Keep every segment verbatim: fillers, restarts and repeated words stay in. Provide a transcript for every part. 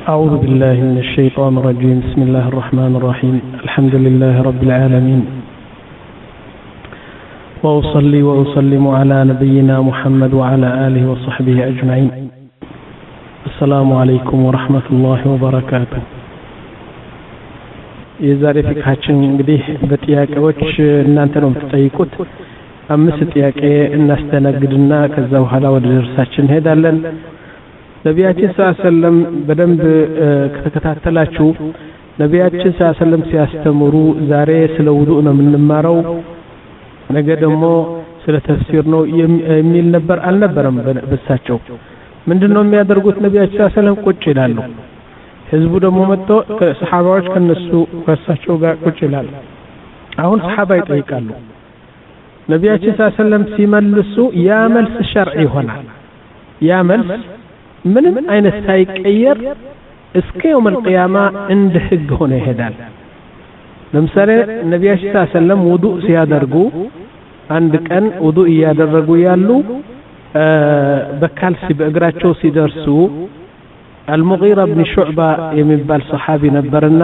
أعوذ بالله من الشيطان الرجيم. بسم الله الرحمن الرحيم. الحمد لله رب العالمين، وأصلي وأسلم على نبينا محمد وعلى آله وصحبه أجمعين. السلام عليكم ورحمة الله وبركاته. የዛሬ ፊክሃችን እንግዲህ በጥያቄዎች እናንተ ነው የምትጠይቁት። አምስት ጥያቄ እናስተናግድና ከዛ በኋላ ወደ ደርሳችን እንሄዳለን። ነቢያችን ሰለላሁ ዐለይሂ ወሰለም በደንብ ከተከታተላችሁ ነቢያችን ሰለላሁ ዐለይሂ ወሰለም ሲያስተምሩ ዛሬ ስለ ውዱእ ነው የምንማረው፣ ነገ ደግሞ ስለ ተፍሲር ነው የሚል ነበር አልነበረም? በሳቸው ምንድነው የሚያደርጉት? ነቢያችን ሰለላሁ ዐለይሂ ወሰለም ቁጭ ይላሉ። ህዝቡ ደግሞ መጥቶ ከሰሃባዎች ከነሱ ከሳቸው ጋር ቁጭ ይላሉ። አሁን ሰሃባ ይጠይቃሉ። ነቢያችን ሰለላሁ ዐለይሂ ወሰለም ሲመልሱ ያ መልስ ሸርዕ ይሆናል። ያ መልስ ምንም አይነት ሳይቀየር እስከ የውም القيامة እንደ ህግ ሆነ ይሄዳል። ለምሳሌ ነቢያችን ሰለላሁ ዐለይሂ ወሰለም ውዱእ ሲያደርጉ አንድ ቀን ውዱእ ያደረጉ ያሉ በካልሲ በእግራቸው ሲደርሱ المغيرة بن شعبة የሚባል ሰሃቢ ነበርና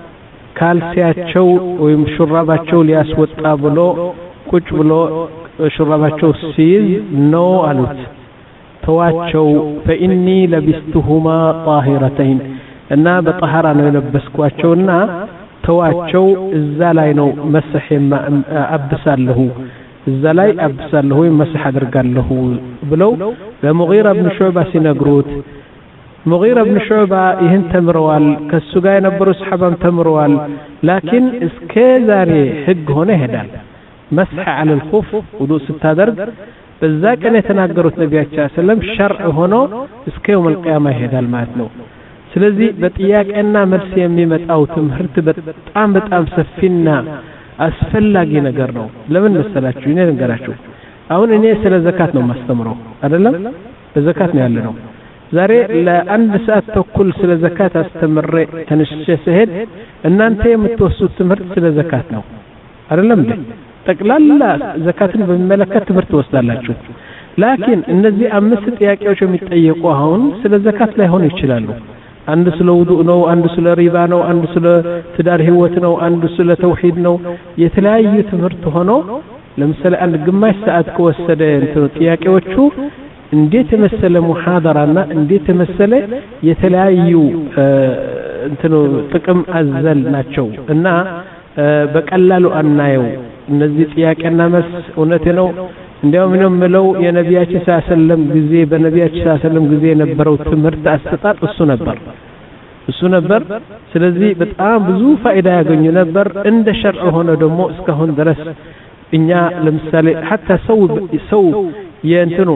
ካልሲያቸው ወይም ሹራባቸው ሊያስወጣ ብሎ ቁጭ ብሎ ሹራባቸው ሲይዝ ነው አሉት። ተዋቸው فإني لبستهما طاهرتين እና በطهارة ነው የለበስኳቸውና ተዋቸው፣ እዛ ላይ ነው መስህ አብሳለሁ እዛ ላይ አብሳለሁ ወይ መስህ አድርጋለሁ ብለው ለሙጊራ ብን ሹዕባ ሲነግሩት ሙጊራ ብን ሹዕባ ይህን ተምረዋል፣ ከሱ ጋር የነበሩ ሰሃባም ተምረዋል። ላኪን እስከ ዛሬ ህግ ሆነ ይሄዳል። መስህ على الخف ውዱእ ስታደርግ በዛ ቀን የተናገሩት ነቢያችን ሰለላሁ ዐለይሂ ወሰለም ሸርዕ ሆኖ እስከ የውም القيامة ይሄዳል ማለት ነው። ስለዚህ በጥያቄና መልስ የሚመጣው ትምህርት በጣም በጣም ሰፊና አስፈላጊ ነገር ነው። ለምን መሰላችሁ? እኔ ልንገራችሁ። አሁን እኔ ስለ ዘካት ነው ማስተምረው አይደለም? በዘካት ነው ያለነው። ዛሬ ለአንድ ሰዓት ተኩል ስለ ዘካት አስተምሬ ተነስቼ ስሄድ እናንተ የምትወስዱት ትምህርት ስለ ዘካት ነው አይደለም እንዴ? ጠቅላላ ዘካትን በሚመለከት ትምህርት ወስዳላችሁ። ላኪን እነዚህ አምስት ጥያቄዎች የሚጠየቁ አሁን ስለ ዘካት ላይ ሆነ ይችላሉ። አንዱ ስለ ውዱእ ነው፣ አንዱ ስለ ሪባ ነው፣ አንዱ ስለ ትዳር ህይወት ነው፣ አንዱ ስለ ተውሂድ ነው። የተለያዩ ትምህርት ሆኖ ለምሳሌ አንድ ግማሽ ሰዓት ከወሰደ እንትኑ ጥያቄዎቹ እንዴት ተመሰለ ሙሐደራና እንዴት ተመሰለ የተለያዩ እንትኑ ጥቅም አዘል ናቸው እና በቀላሉ አናየው። እነዚህ ጥያቄና መልስ እውነቴ ነው። እንዲያውም ነው የምለው የነቢያችን ሰለላሁ ዐለይሂ ወሰለም ጊዜ በነቢያችን ሰለላሁ ዐለይሂ ወሰለም ጊዜ የነበረው ትምህርት አስተጣጥ እሱ ነበር እሱ ነበር። ስለዚህ በጣም ብዙ ፋይዳ ያገኙ ነበር። እንደ ሸርዕ ሆነ ደግሞ እስካሁን ድረስ እኛ ለምሳሌ حتى ሰው ሰው የእንትኑ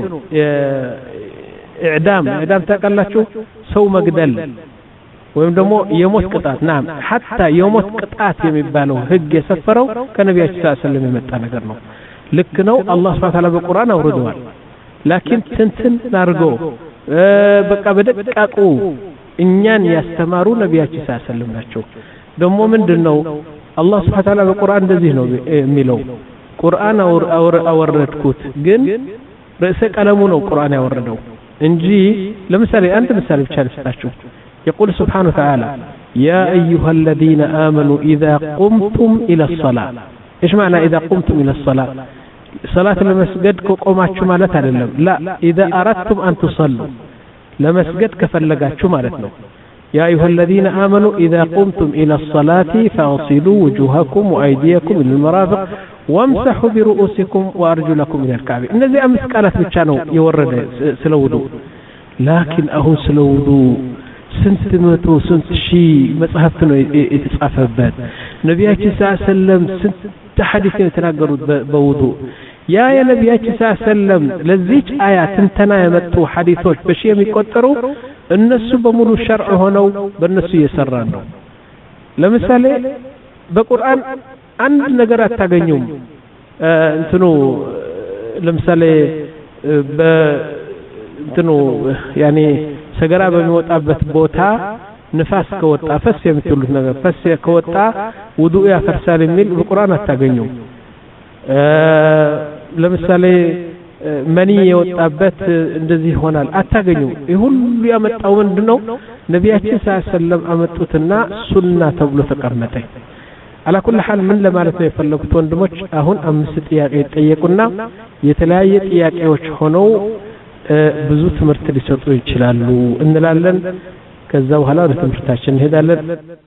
ኢዕዳም ኢዕዳም ታውቃላችሁ? ሰው መግደል ወይም ደግሞ የሞት ቅጣት ናም حتى የሞት ቅጣት የሚባለው ህግ የሰፈረው ከነቢያችን ሰለላሁ ዐለይሂ ወሰለም የመጣ ነገር ነው። ልክ ነው። አላህ Subhanahu Wa Ta'ala በቁርአን አውርደዋል። ላኪን ትንትን አድርጎ በቃ በደቃቁ እኛን ያስተማሩ ነቢያችን ሰለላሁ ዐለይሂ ወሰለም ናቸው። ደግሞ ምንድነው አላህ Subhanahu Wa Ta'ala በቁርአን እንደዚህ ነው የሚለው፣ ቁርአን አወረድኩት ግን ርዕሰ ቀለሙ ነው ቁርአን ያወረደው እንጂ ለምሳሌ አንድ ምሳሌ ብቻ ልስጣችሁ። يقول سبحانه وتعالى يا أيها الذين آمنوا إذا قمتم إلى الصلاة. إيش معنى إذا قمتم إلى الصلاة؟ صلاة المسجد كقوماتشو مالت على لا، إذا أردتم أن تصلوا لمسجد كفلقاتشو مالتنا. يا أيها الذين آمنوا إذا قمتم إلى الصلاة فاغسلوا وجوهكم وأيديكم إلى المرافق وامسحوا برؤوسكم وأرجلكم إلى الكعبين. إنذي أمس قالت بتشانو يورد سلودو، لكن أهو سلودو ስንት መቶ ስንት ሺህ መጽሐፍት ነው የተጻፈበት። ነቢያችን ሰለላሁ ዐለይሂ ወሰለም ስንት ሐዲስ የተናገሩት በውዱእ። ያ የነቢያችን ሰለላሁ ዐለይሂ ወሰለም ለዚች አያ ትንተና የመጡ ሐዲሶች በሺ የሚቆጠሩ እነሱ በሙሉ ሸርዕ ሆነው በእነሱ እየሰራን ነው። ለምሳሌ በቁርአን አንድ ነገር አታገኙም። እንትኑ ለምሳሌ በእንትኑ ያኔ ሰገራ በሚወጣበት ቦታ ንፋስ ከወጣ ፈስ የምትሉት ነገር ፈስ ከወጣ ውዱእ ያፈርሳል የሚል በቁርአን አታገኙም። ለምሳሌ መኒ የወጣበት እንደዚህ ይሆናል አታገኙ ይሁሉ ያመጣው ምንድነው ነብያችን ሰለላሁ ዐለይሂ ወሰለም አመጡትና ሱና ተብሎ ተቀመጠ على كل حال من ለማለት ነው የፈለኩት ወንድሞች አሁን አምስት ጥያቄ ጠየቁና የተለያየ ጥያቄዎች ሆነው ብዙ ትምህርት ሊሰጡ ይችላሉ እንላለን ከዛ በኋላ ወደ ትምህርታችን እንሄዳለን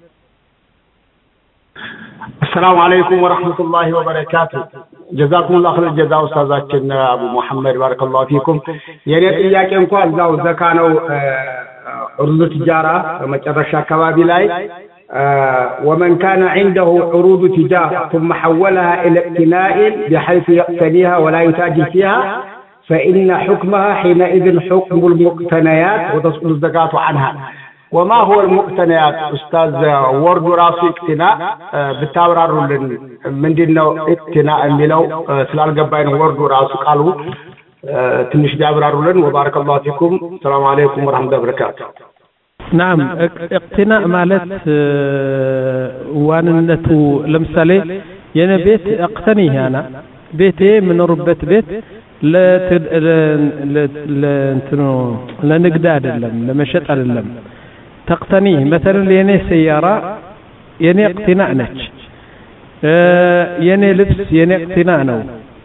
السلام عليكم ورحمة الله وبركاته جزاكم الله خير الجزاء أستاذنا أبو محمد بارك الله فيكم يعني إياك إنكم زاو زكانو عروض التجارة مجرشة كبابي لاي ومن كان عنده عروض تجارة ثم حولها إلى اقتناء بحيث يقتنيها ولا يتاجر فيها فإن حكمها حينئذ حكم المقتنيات وتسقط الزكاة عنها وما هو المقتنيات أستاذ ورد راسي اقتناء بالتابرار من دينه اقتناء ميلو سلال قبائن ورد راسي قالوا تنش دابرار لن وبارك الله فيكم السلام عليكم ورحمة الله وبركاته نعم اقتناء مالت واننتو لمثالي يانا بيت اقتنيه انا بيتي من ربة بيت لا تد... لا لا انتنو لا نقداد اللم لما شطر اللم تقتنيه مثلا يني سيارة يني اقتناء نج اه يني لبس يني اقتناء نو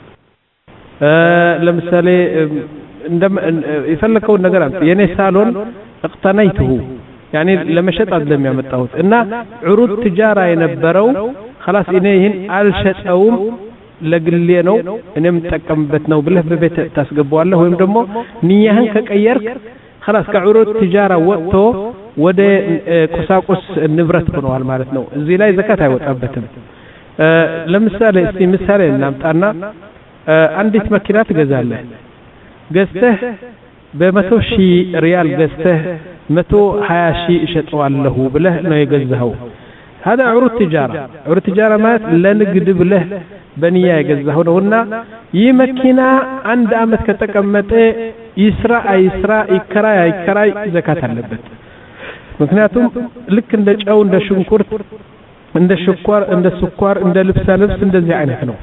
اه لمثالي عندما يفلكوا النقران يني سالون اقتنيته يعني لما شطر لم يمتعوت إن عروض تجارة ينبروا خلاص إنيهن الشتاوم لقلي نو إنهم تكمبتناو بالله ببيت تسقبوا الله وهم دمو نيهن كأيرك خلاص كعروض تجارة وقتو وده كساقس النبرة بنوال مالتنو زي لا زكاة وتقبتم أه لمثال اسمي مثال نامتانا أه عندي مكينات غزالة غزته بمتو شي ريال غزته متو حيا شي شطوال له بله انه يغزهو هذا عروض تجارة عروض تجارة مات لا نقد بله بنية يغزهو نونا يمكينا عند عمت كتقمت يسرى يسرى يكرا يكرا زكاة اللبت مكنياتهم لك እንደ ጫው እንደ ሽንኩርት እንደ ሽኳር እንደ ስኳር እንደ ልብስ ልብስ እንደዚህ አይነት ነው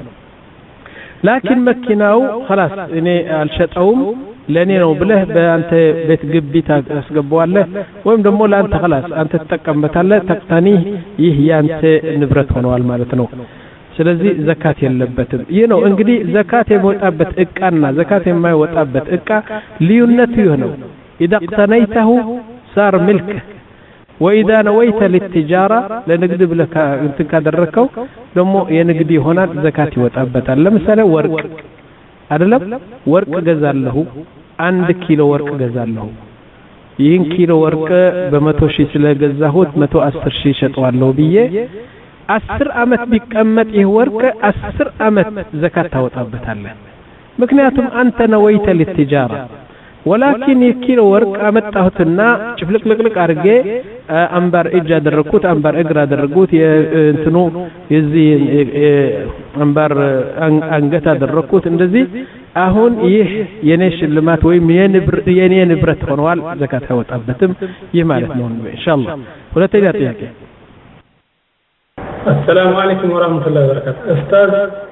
لكن መኪናው خلاص እኔ አልሸጠውም ለኔ ነው ብለህ በአንተ ቤት ግቢ ታስገባዋለህ ወይም ደግሞ ለአንተ خلاص አንተ ተጠቀምበታለህ ተቅታኒ ይህ ያንተ ንብረት ሆነዋል ማለት ነው ስለዚህ ዘካት የለበትም ይህ ነው እንግዲህ ዘካት የወጣበት እቃና ዘካት የማይወጣበት እቃ ልዩነቱ ይህ ነው اذا اقتنيته صار ملك واذا نويت للتجاره لنقدب لك انت كادركው ደግሞ የንግድ ይሆናል ዘካት ይወጣበታል ለምሳሌ ወርቅ አይደለም ወርቅ ገዛለሁ አንድ ኪሎ ወርቅ ገዛለሁ ይህን ኪሎ ወርቅ በመቶ ሺህ ስለገዛሁት መቶ አስር ሺህ ሸጠዋለሁ ብዬ አስር አመት ቢቀመጥ ይህ ወርቅ አስር አመት ዘካት ታወጣበታለህ ምክንያቱም አንተ ነወይተ ለልትጃራ ولكن يكيلو ورق امطاሁትና ጭፍልቅልቅልቅ አርጌ አንባር እጅ አደረኩት አንባር እግር አደረኩት እንትኑ የዚህ አንባር አንገት አደረኩት እንደዚህ አሁን ይህ የኔ ሽልማት ወይም የኔ ንብረት ሆኗል ዘካት አይወጣበትም ይህ ማለት ነው ኢንሻአላህ ሁለተኛ ጥያቄ السلام عليكم ورحمة الله وبركاته أستاذ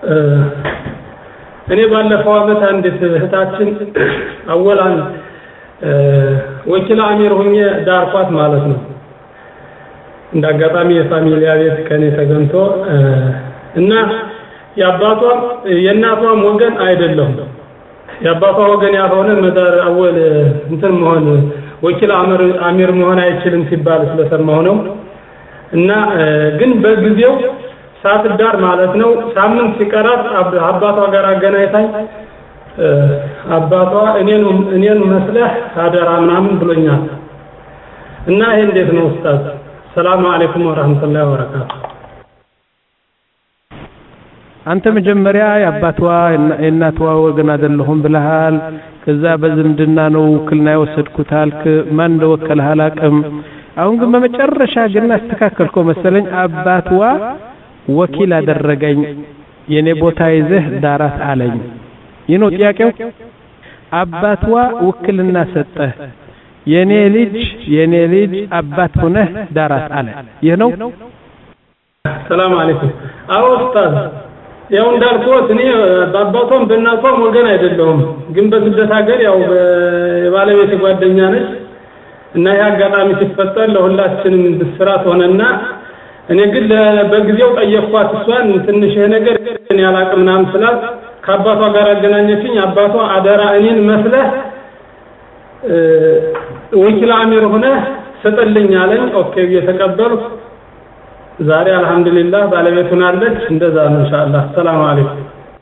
እኔ ባለፈው አመት አንዲት እህታችን አወላን ወኪል አሚር ሆኜ ዳርኳት ማለት ነው እንዳጋጣሚ የፋሚሊያ ቤት ከኔ ተገንቶ እና ያባቷ የናቷም ወገን አይደለም ያባቷ ወገን ያልሆነ መዳር አወል እንትን መሆን ወኪል አሚር አሚር መሆን አይችልም ሲባል ስለሰማሁ ነው እና ግን በጊዜው ሳትዳር ማለት ነው ሳምንት ሲቀራት አባቷ ጋር አገናኝታኝ አባቷ እኔን እኔን መስለህ አደራ ምናምን ብሎኛል እና ይሄ እንዴት ነው ኡስታዝ ሰላም አለይኩም ወራህመቱላሂ ወበረካቱ አንተ መጀመሪያ ያባቷ እናቷ ወገን አይደለሁም ብለሃል ከዛ በዝምድና ነው ክልና ወሰድኩት አልክ ማን እንደወከለህ አላቅም አሁን ግን በመጨረሻ ግን አስተካከልከው መሰለኝ አባቷ ወኪል አደረገኝ የኔ ቦታ ይዘህ ዳራት አለኝ ይህ ነው ጥያቄው አባቷ ውክልና ሰጠ የኔ ልጅ የኔ ልጅ አባት ሆነህ ዳራት አለ ይህ ነው ሰላም አለይኩም አዎ ኡስታዝ ያው እንዳልኩት እኔ በአባቶም በእናቶም ወገን አይደለሁም ግን በስደት ሀገር ያው የባለቤት ጓደኛ ነች እና ያ አጋጣሚ ሲፈጠር ለሁላችንም ብስራት ሆነና እኔ ግን በጊዜው ጠየቅኳት እሷን ትንሽ ነገር እኔ አላቅምናም ስላት ከአባቷ ጋር አገናኘችኝ አባቷ አደራ እኔን መስለህ ወኪል አሚር ሆነ ሰጠልኝ አለኝ ኦኬ እየተቀበልኩ ዛሬ አልহামዱሊላህ ባለቤቱን አለች እንደዛ ነው ኢንሻአላህ ሰላም አለይኩም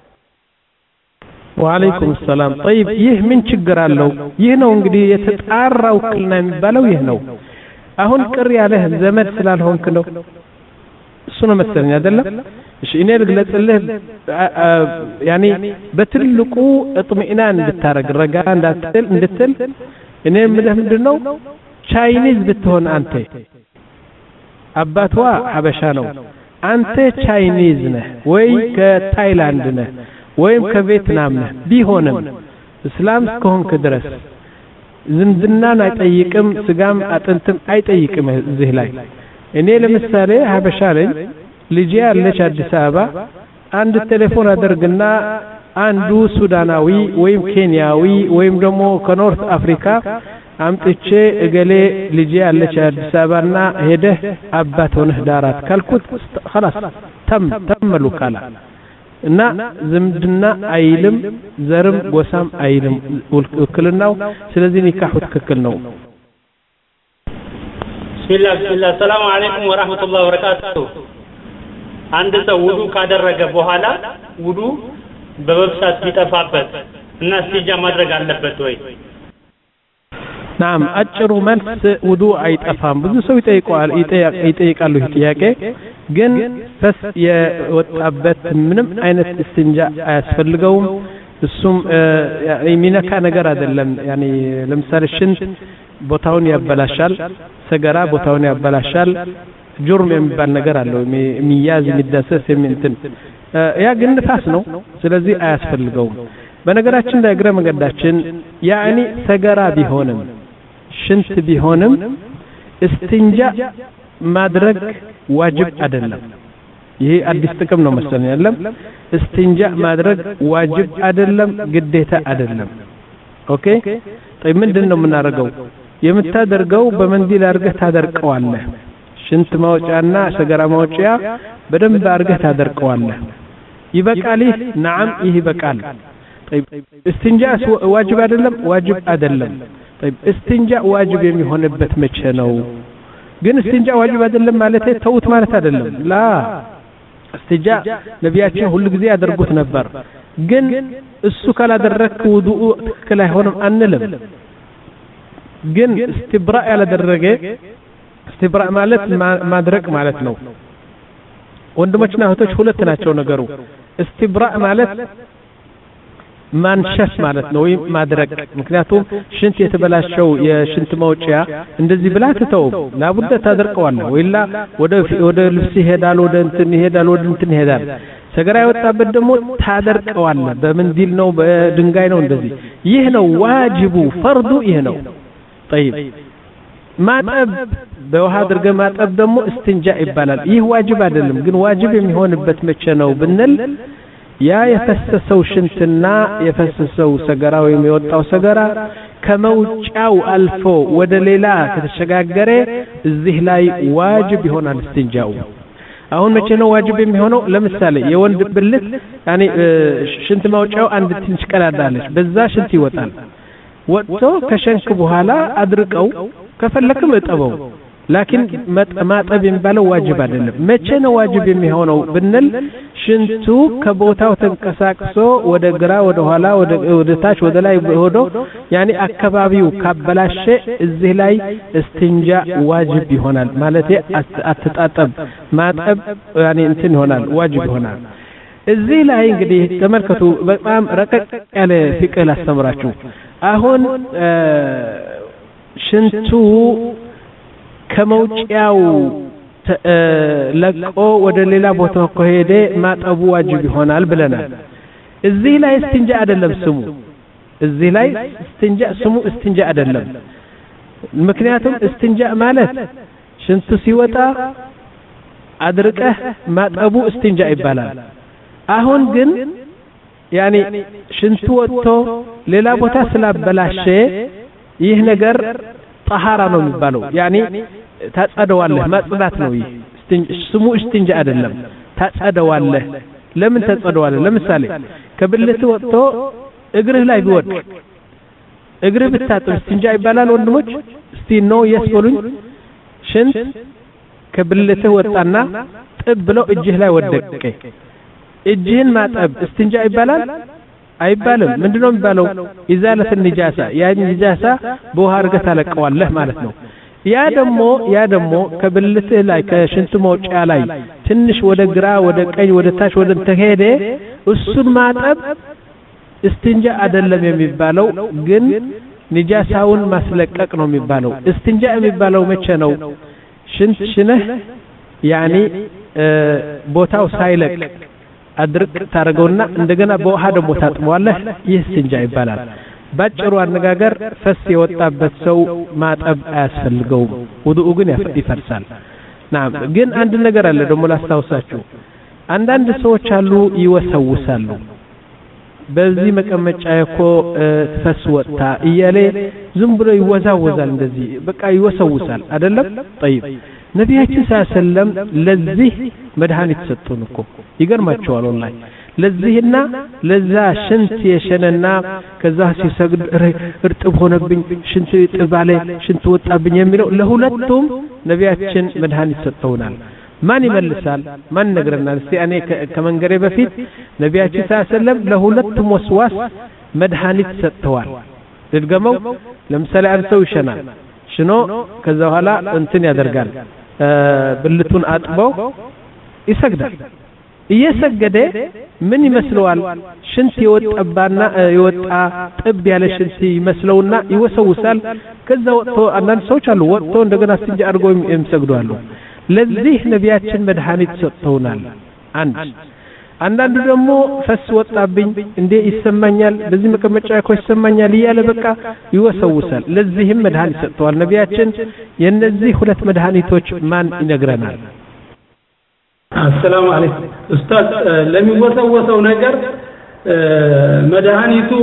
ወአለይኩም ሰላም طيب ይህ ምን ችግር አለው ይህ ነው እንግዲህ የተጣራው ክልና የሚባለው ይህ ነው አሁን ቅር ያለህ ዘመድ ስላልሆንክ ነው እሱ ነው መሰለኝ አይደለም እሺ እኔ ልግለጽልህ ያኒ በትልቁ እጥሚናን እንድታረግ ረጋ እንዳትል እንድትል እኔ ምንድነው ምንድነው ቻይኒዝ ብትሆን አንተ አባቷ ሐበሻ ነው አንተ ቻይኒዝ ነህ ወይ ከታይላንድ ነህ ወይም ከቪየትናም ነህ ቢሆንም እስላም ከሆንክ ድረስ ዝምድናን አይጠይቅም ስጋም አጥንትም አይጠይቅም እዚህ ላይ እኔ ለምሳሌ ሐበሻ ነኝ ልጄ ያለች አዲስ አበባ አንድ ቴሌፎን አደርግና አንዱ ሱዳናዊ ወይም ኬንያዊ ወይም ደግሞ ከኖርት አፍሪካ አምጥቼ እገሌ ልጄ ያለች አዲስ አበባና ሄደህ አባት ሆነህ ዳራት ካልኩት خلاص ተም ተመሉ ካላ እና ዝምድና አይልም ዘርም ጎሳም አይልም ውክልናው ስለዚህ ኒካሁ ትክክል ነው ቢስሚላህ ቢስሚላህ ሰላም አለይኩም ወራህመቱላሂ ወበረካቱ አንድ ሰው ውዱ ካደረገ በኋላ ውዱ በመብሳት ቢጠፋበት እና ሲጃ ማድረግ አለበት ወይ ናም አጭሩ መልስ ውዱ አይጠፋም ብዙ ሰው ይጠይቃል ይጠይቃሉ ይህ ጥያቄ ግን ፈስ የወጣበት ምንም አይነት እስትንጃ አያስፈልገውም እሱም የሚነካ ነገር አይደለም ያኒ ለምሳሌ ሽንት ቦታውን ያበላሻል ሰገራ ቦታውን ያበላሻል ጁርም የሚባል ነገር አለው የሚያዝ የሚዳሰስ የሚንትን ያ ግን ንፋስ ነው ስለዚህ አያስፈልገውም በነገራችን ላይ እግረ መንገዳችን ያኒ ሰገራ ቢሆንም ሽንት ቢሆንም እስትንጃ ማድረግ ዋጅብ አይደለም ይሄ አዲስ ጥቅም ነው መሰለኝ አይደለም እስትንጃ ማድረግ ዋጅብ አይደለም ግዴታ አይደለም ኦኬ طيب ምንድነው የምናደርገው የምታደርገው በመንዲል አርገህ ታደርቀዋለህ ሽንት ማውጫና ሰገራ ማውጫ በደንብ አርገህ ታደርቀዋለህ ይበቃል ነዓም ይህ ይበቃል طيب እስትንጃ ዋጅብ አይደለም ዋጅብ አይደለም طيب እስትንጃ ዋጅብ የሚሆንበት መቼ ነው ግን እስትንጃ ዋጅብ አይደለም ማለት ተውት ማለት አይደለም ላ እስትንጃ ነቢያችን ሁሉ ጊዜ ያደርጉት ነበር ግን እሱ ካላደረክ ውዱኡ ትክክል አይሆንም አንልም ግን استبراء ያላደረገ استبراء ማለት ማድረቅ ማለት ነው ወንድሞችና እህቶች ሁለት ናቸው ነገሩ استبراء ማለት ማንሸፍ ማለት ነው ወይ ማድረቅ ምክንያቱም ሽንት የተበላሸው የሽንት ማውጫ እንደዚህ ብላ ተተው ላቡደ ታደርቀዋለህ ወይላ ወደ ወደ ልብስ ይሄዳል ወደ እንትን ይሄዳል ወደ እንትን ይሄዳል ሰገራ ያወጣበት ደግሞ ታደርቀዋለህ በመንዲል ነው በድንጋይ ነው እንደዚህ ይህ ነው ዋጅቡ ፈርዱ ይህ ነው طيب ማጠብ በውሃ አድርገ ማጠብ ደግሞ እስትንጃ ይባላል ይህ ዋጅብ አይደለም ግን ዋጅብ የሚሆንበት መቼ ነው ብንል ያ የፈሰሰው ሽንትና የፈሰሰው ሰገራ ወይም የወጣው ሰገራ ከመውጫው አልፎ ወደ ሌላ ከተሸጋገረ እዚህ ላይ ዋጅብ ይሆናል እስትንጃው አሁን መቼ ነው ዋጅብ የሚሆነው ለምሳሌ የወንድ ብልት ያኒ ሽንት ማውጫው አንድ ትንሽ ቀዳዳለች በዛ ሽንት ይወጣል ወጥቶ ከሸንክ በኋላ አድርቀው ከፈለክም እጠበው ላኪን ማጠብ የሚባለው ዋጅብ አይደለም መቼ ነው ዋጅብ የሚሆነው ብንል ሽንቱ ከቦታው ተንቀሳቅሶ ወደ ግራ ወደ ኋላ ወደ ወደ ታች ወደ ላይ ሆዶ ያኒ አካባቢው ካበላሸ እዚህ ላይ እስትንጃ ዋጅብ ይሆናል ማለት አትጣጠብ ማጠብ ያኒ እንትን ይሆናል ዋጅብ ይሆናል እዚህ ላይ እንግዲህ ተመልከቱ በጣም ረቀቅ ያለ ፍቅህ ላስተምራችሁ አሁን ሽንቱ ከመውጫው ለቆ ወደ ሌላ ቦታ ከሄደ ማጠቡ ዋጅብ ይሆናል ብለናል እዚህ ላይ እስትንጃ አይደለም ስሙ እዚህ ላይ እስትንጃ ስሙ እስትንጃ አይደለም ምክንያቱም እስትንጃ ማለት ሽንቱ ሲወጣ አድርቀህ ማጠቡ እስትንጃ ይባላል አሁን ግን ያኒ ሽንቱ ወጥቶ ሌላ ቦታ ስላበላሸ ይህ ነገር ጠሃራ ነው የሚባለው ያኒ ታጸደዋለህ ማጽዳት ነው ይህ ስሙ እስቲንጃ አይደለም ታጸደዋለህ ለምን ታጸደዋለህ ለምሳሌ ከብልት ወጥቶ እግርህ ላይ ቢወድቅ እግርህ ብታጥብ እስቲንጃ ይባላል ወንድሞች እስቲ ነው ያስበሉኝ ሽንት ከብልት ወጣና ጥብ ብሎ እጅህ ላይ ወደቀ እጅህን ማጠብ እስቲንጃ ይባላል አይባልም ምንድነው የሚባለው ኢዛለት ንጃሳ ያ ንጃሳ በውሃ አርገህ ታለቀዋለህ ማለት ነው ያ ደሞ ያ ደሞ ከብልትህ ላይ ከሽንቱ መውጫ ላይ ትንሽ ወደ ግራ ወደ ቀኝ ወደ ታች ወደ ተሄደ እሱን ማጠብ እስቲንጃ አይደለም የሚባለው ግን ንጃሳውን ማስለቀቅ ነው የሚባለው እስቲንጃ የሚባለው መቼ ነው ሽንት ሽነህ ያኒ ቦታው ሳይለቅ አድርቅ ታረገውና እንደገና በውሃ ደሞ ታጥበዋለህ ይህ እስቲንጃ ይባላል ባጭሩ አነጋገር ፈስ የወጣበት ሰው ማጠብ አያስፈልገውም ውዱኡ ግን ይፈርሳል ናም ግን አንድ ነገር አለ ደሞ ላስታውሳችሁ አንዳንድ ሰዎች አሉ ይወሰውሳሉ በዚህ መቀመጫ እኮ ፈስ ወጣ እያለ ዝም ብሎ ይወዛወዛል እንደዚህ በቃ ይወሰውሳል አይደለም طيب ነብያችን ሰለላም ለዚህ መድኃኒት ሰጡን እኮ ይገርማቸዋል ወላሂ ለዚህና ለዛ ሽንት የሸነና ከዛ ሲሰግድ እርጥብ ሆነብኝ ሽንት ጥባለ ሽንት ወጣብኝ የሚለው ለሁለቱም ነብያችን መድኃኒት ሰጥተውናል ማን ይመልሳል ማን ነግረናል እስቲ እኔ ከመንገሬ በፊት ነብያችን ሰለላም ለሁለቱም ወስዋስ መድኃኒት ሰጥተዋል ድገመው ለምሳሌ አንድ ሰው ይሸናል ሽኖ ከዛ በኋላ እንትን ያደርጋል ብልቱን አጥበው ይሰግዳል እየሰገደ ምን ይመስለዋል ሽንት ይወጣባና ይወጣ ጥብ ያለ ሽንት ይመስለውና ይወሰውሳል ከዛ ወጥቶ አንዳንድ ሰዎች አሉ ወጥቶ እንደገና እስቲንጃ አድርጎ የሚሰግዱ አሉ ለዚህ ነብያችን መድኃኒት ሰጥተውናል አንድ አንዳንዱ ደግሞ ፈስ ወጣብኝ እንዴ ይሰማኛል በዚህ መቀመጫ እኮ ይሰማኛል ይያለ በቃ ይወሰውሳል ለዚህም መድኃኒት ሰጥተዋል ነብያችን የነዚህ ሁለት መድኃኒቶች ማን ይነግረናል السلام عليكم استاذ لم يوسوسوا ነገር መድኃኒቱ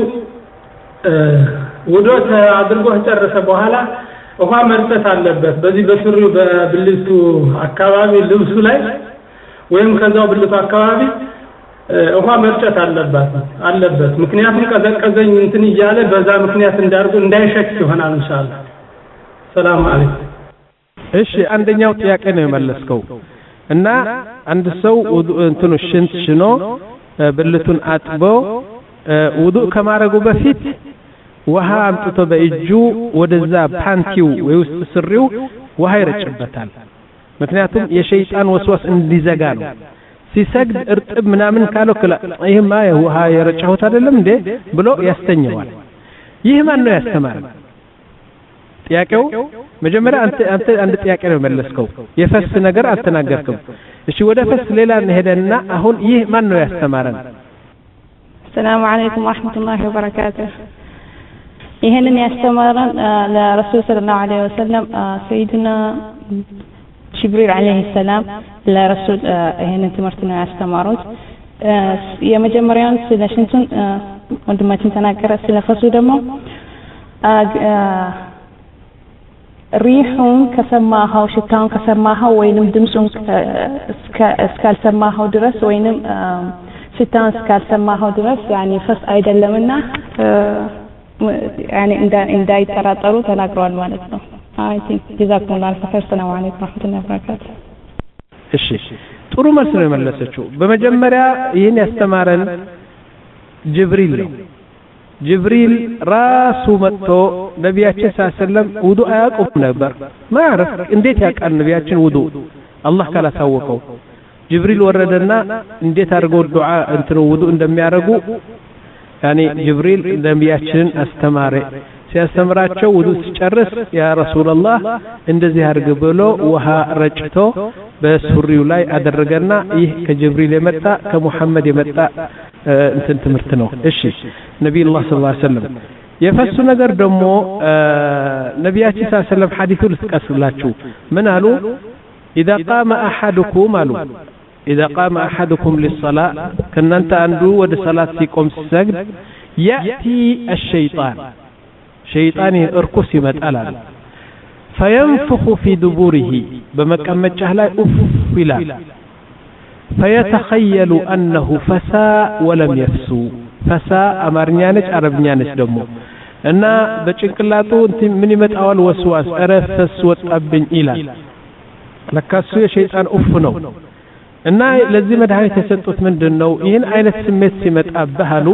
ወዶት አድርጎ ጨረሰ በኋላ ውሃ መርጨት አለበት በዚህ በሱሪው በብልቱ አካባቢ ልብሱ ላይ ወይም ከዛው ብልቱ አካባቢ ውሃ መርጨት አለበት አለበት ምክንያቱም ቀዘቀዘኝ እንትን ይያለ በዛ ምክንያት እንዳርጉ እንዳይሸክ ይሆናል ኢንሻአላህ ሰላም አለይኩም እሺ አንደኛው ጥያቄ ነው የመለስከው እና አንድ ሰው እንትኑ ሽንት ሽኖ ብልቱን አጥቦ ውዱእ ከማረጉ በፊት ውሃ አምጥቶ በእጁ ወደዛ ፓንቲው ወይስ ስሪው ውሃ ይረጭበታል ምክንያቱም የሸይጣን ወስዋስ እንዲዘጋ ነው ሲሰግድ እርጥብ ምናምን ካለው ይሄማ ውሃ የረጨሁት አይደለም እንዴ ብሎ ያስተኛዋል ይህ ማን ነው ያስተማረው ጥያቄው መጀመሪያ አንተ አንተ አንድ ጥያቄ ነው መለስከው የፈስ ነገር አልተናገርክም እሺ ወደ ፈስ ሌላ እንሄድና አሁን ይህ ማን ነው ያስተማረን السلام عليكم ورحمة الله وبركاته ይሄንን ያስተማረን ለረሱል ሰለላሁ ዐለይሂ ወሰለም ሰይድና ጅብሪል ዐለይሂ ሰላም ለረሱል ይሄንን ትምህርት ነው ያስተማሩት የመጀመሪያውን ስለ ሽንቱን ወንድማችን ተናገረ ስለ ፈሱ ደግሞ ሪሁን ከሰማኸው ሽታውን ከሰማኸው ወይንም ድምጹን እስካልሰማኸው ድረስ ወይንም ሽታውን እስካልሰማኸው ድረስ ያኒ ፈስ አይደለምና ያኒ እንዳይጠራጠሩ ተናግረዋል ማለት ነው አይ ቲንክ ጀዛኩሙላህ ኸይር ሰላም አለይኩም ወራህመቱላሂ ወበረካቱ እሺ ጥሩ መልስ ነው የመለሰችው በመጀመሪያ ይሄን ያስተማረን ጅብሪል ነው ጅብሪል ራሱ መጥቶ ነብያችን ሰለላም ውዱእ አያውቁም ነበር ማዕረፍ እንዴት ያውቃል ነብያችን ውዱእ አላህ ካላሳወቀው ጅብሪል ወረደና እንዴት አድርገው ዱዓ እንትኑ ውዱእ እንደሚያደርጉ ያኒ ጅብሪል ነብያችንን አስተማረ ሲያስተምራቸው ውዱእ ሲጨርስ ያ ረሱላህ እንደዚህ አድርግ ብሎ ውሃ ረጭቶ በሱሪው ላይ አደረገና ይህ ከጅብሪል የመጣ ከሙሐመድ የመጣ እንትን ትምህርት ነው እሺ ነብዩላህ ሰለላሁ ዐለይሂ ወሰለም የፈሱ ነገር ደግሞ ነብያችን ሰለላሁ ዐለይሂ ወሰለም ሐዲሱ ልትቀስላችሁ ምን አሉ اذا قام احدكم አሉ إذا قام أحدكم للصلاة كننت أندو ود صلاة فيكم السجد يأتي الشيطان شيطان اركس مسألة فينفخ في دبوره بمكمة جهلا أف بلا فيتخيل أنه فساء ولم يفسو فساء أمرنيانش عربنيانش دمو أن بچنكلاتو انت من يمت أول وسواس أرفس وتقبن إلى لكاسو شيطان أفنو أن لازم مدهاني تسطوت من دنو إن أين سميت سمت أبهلو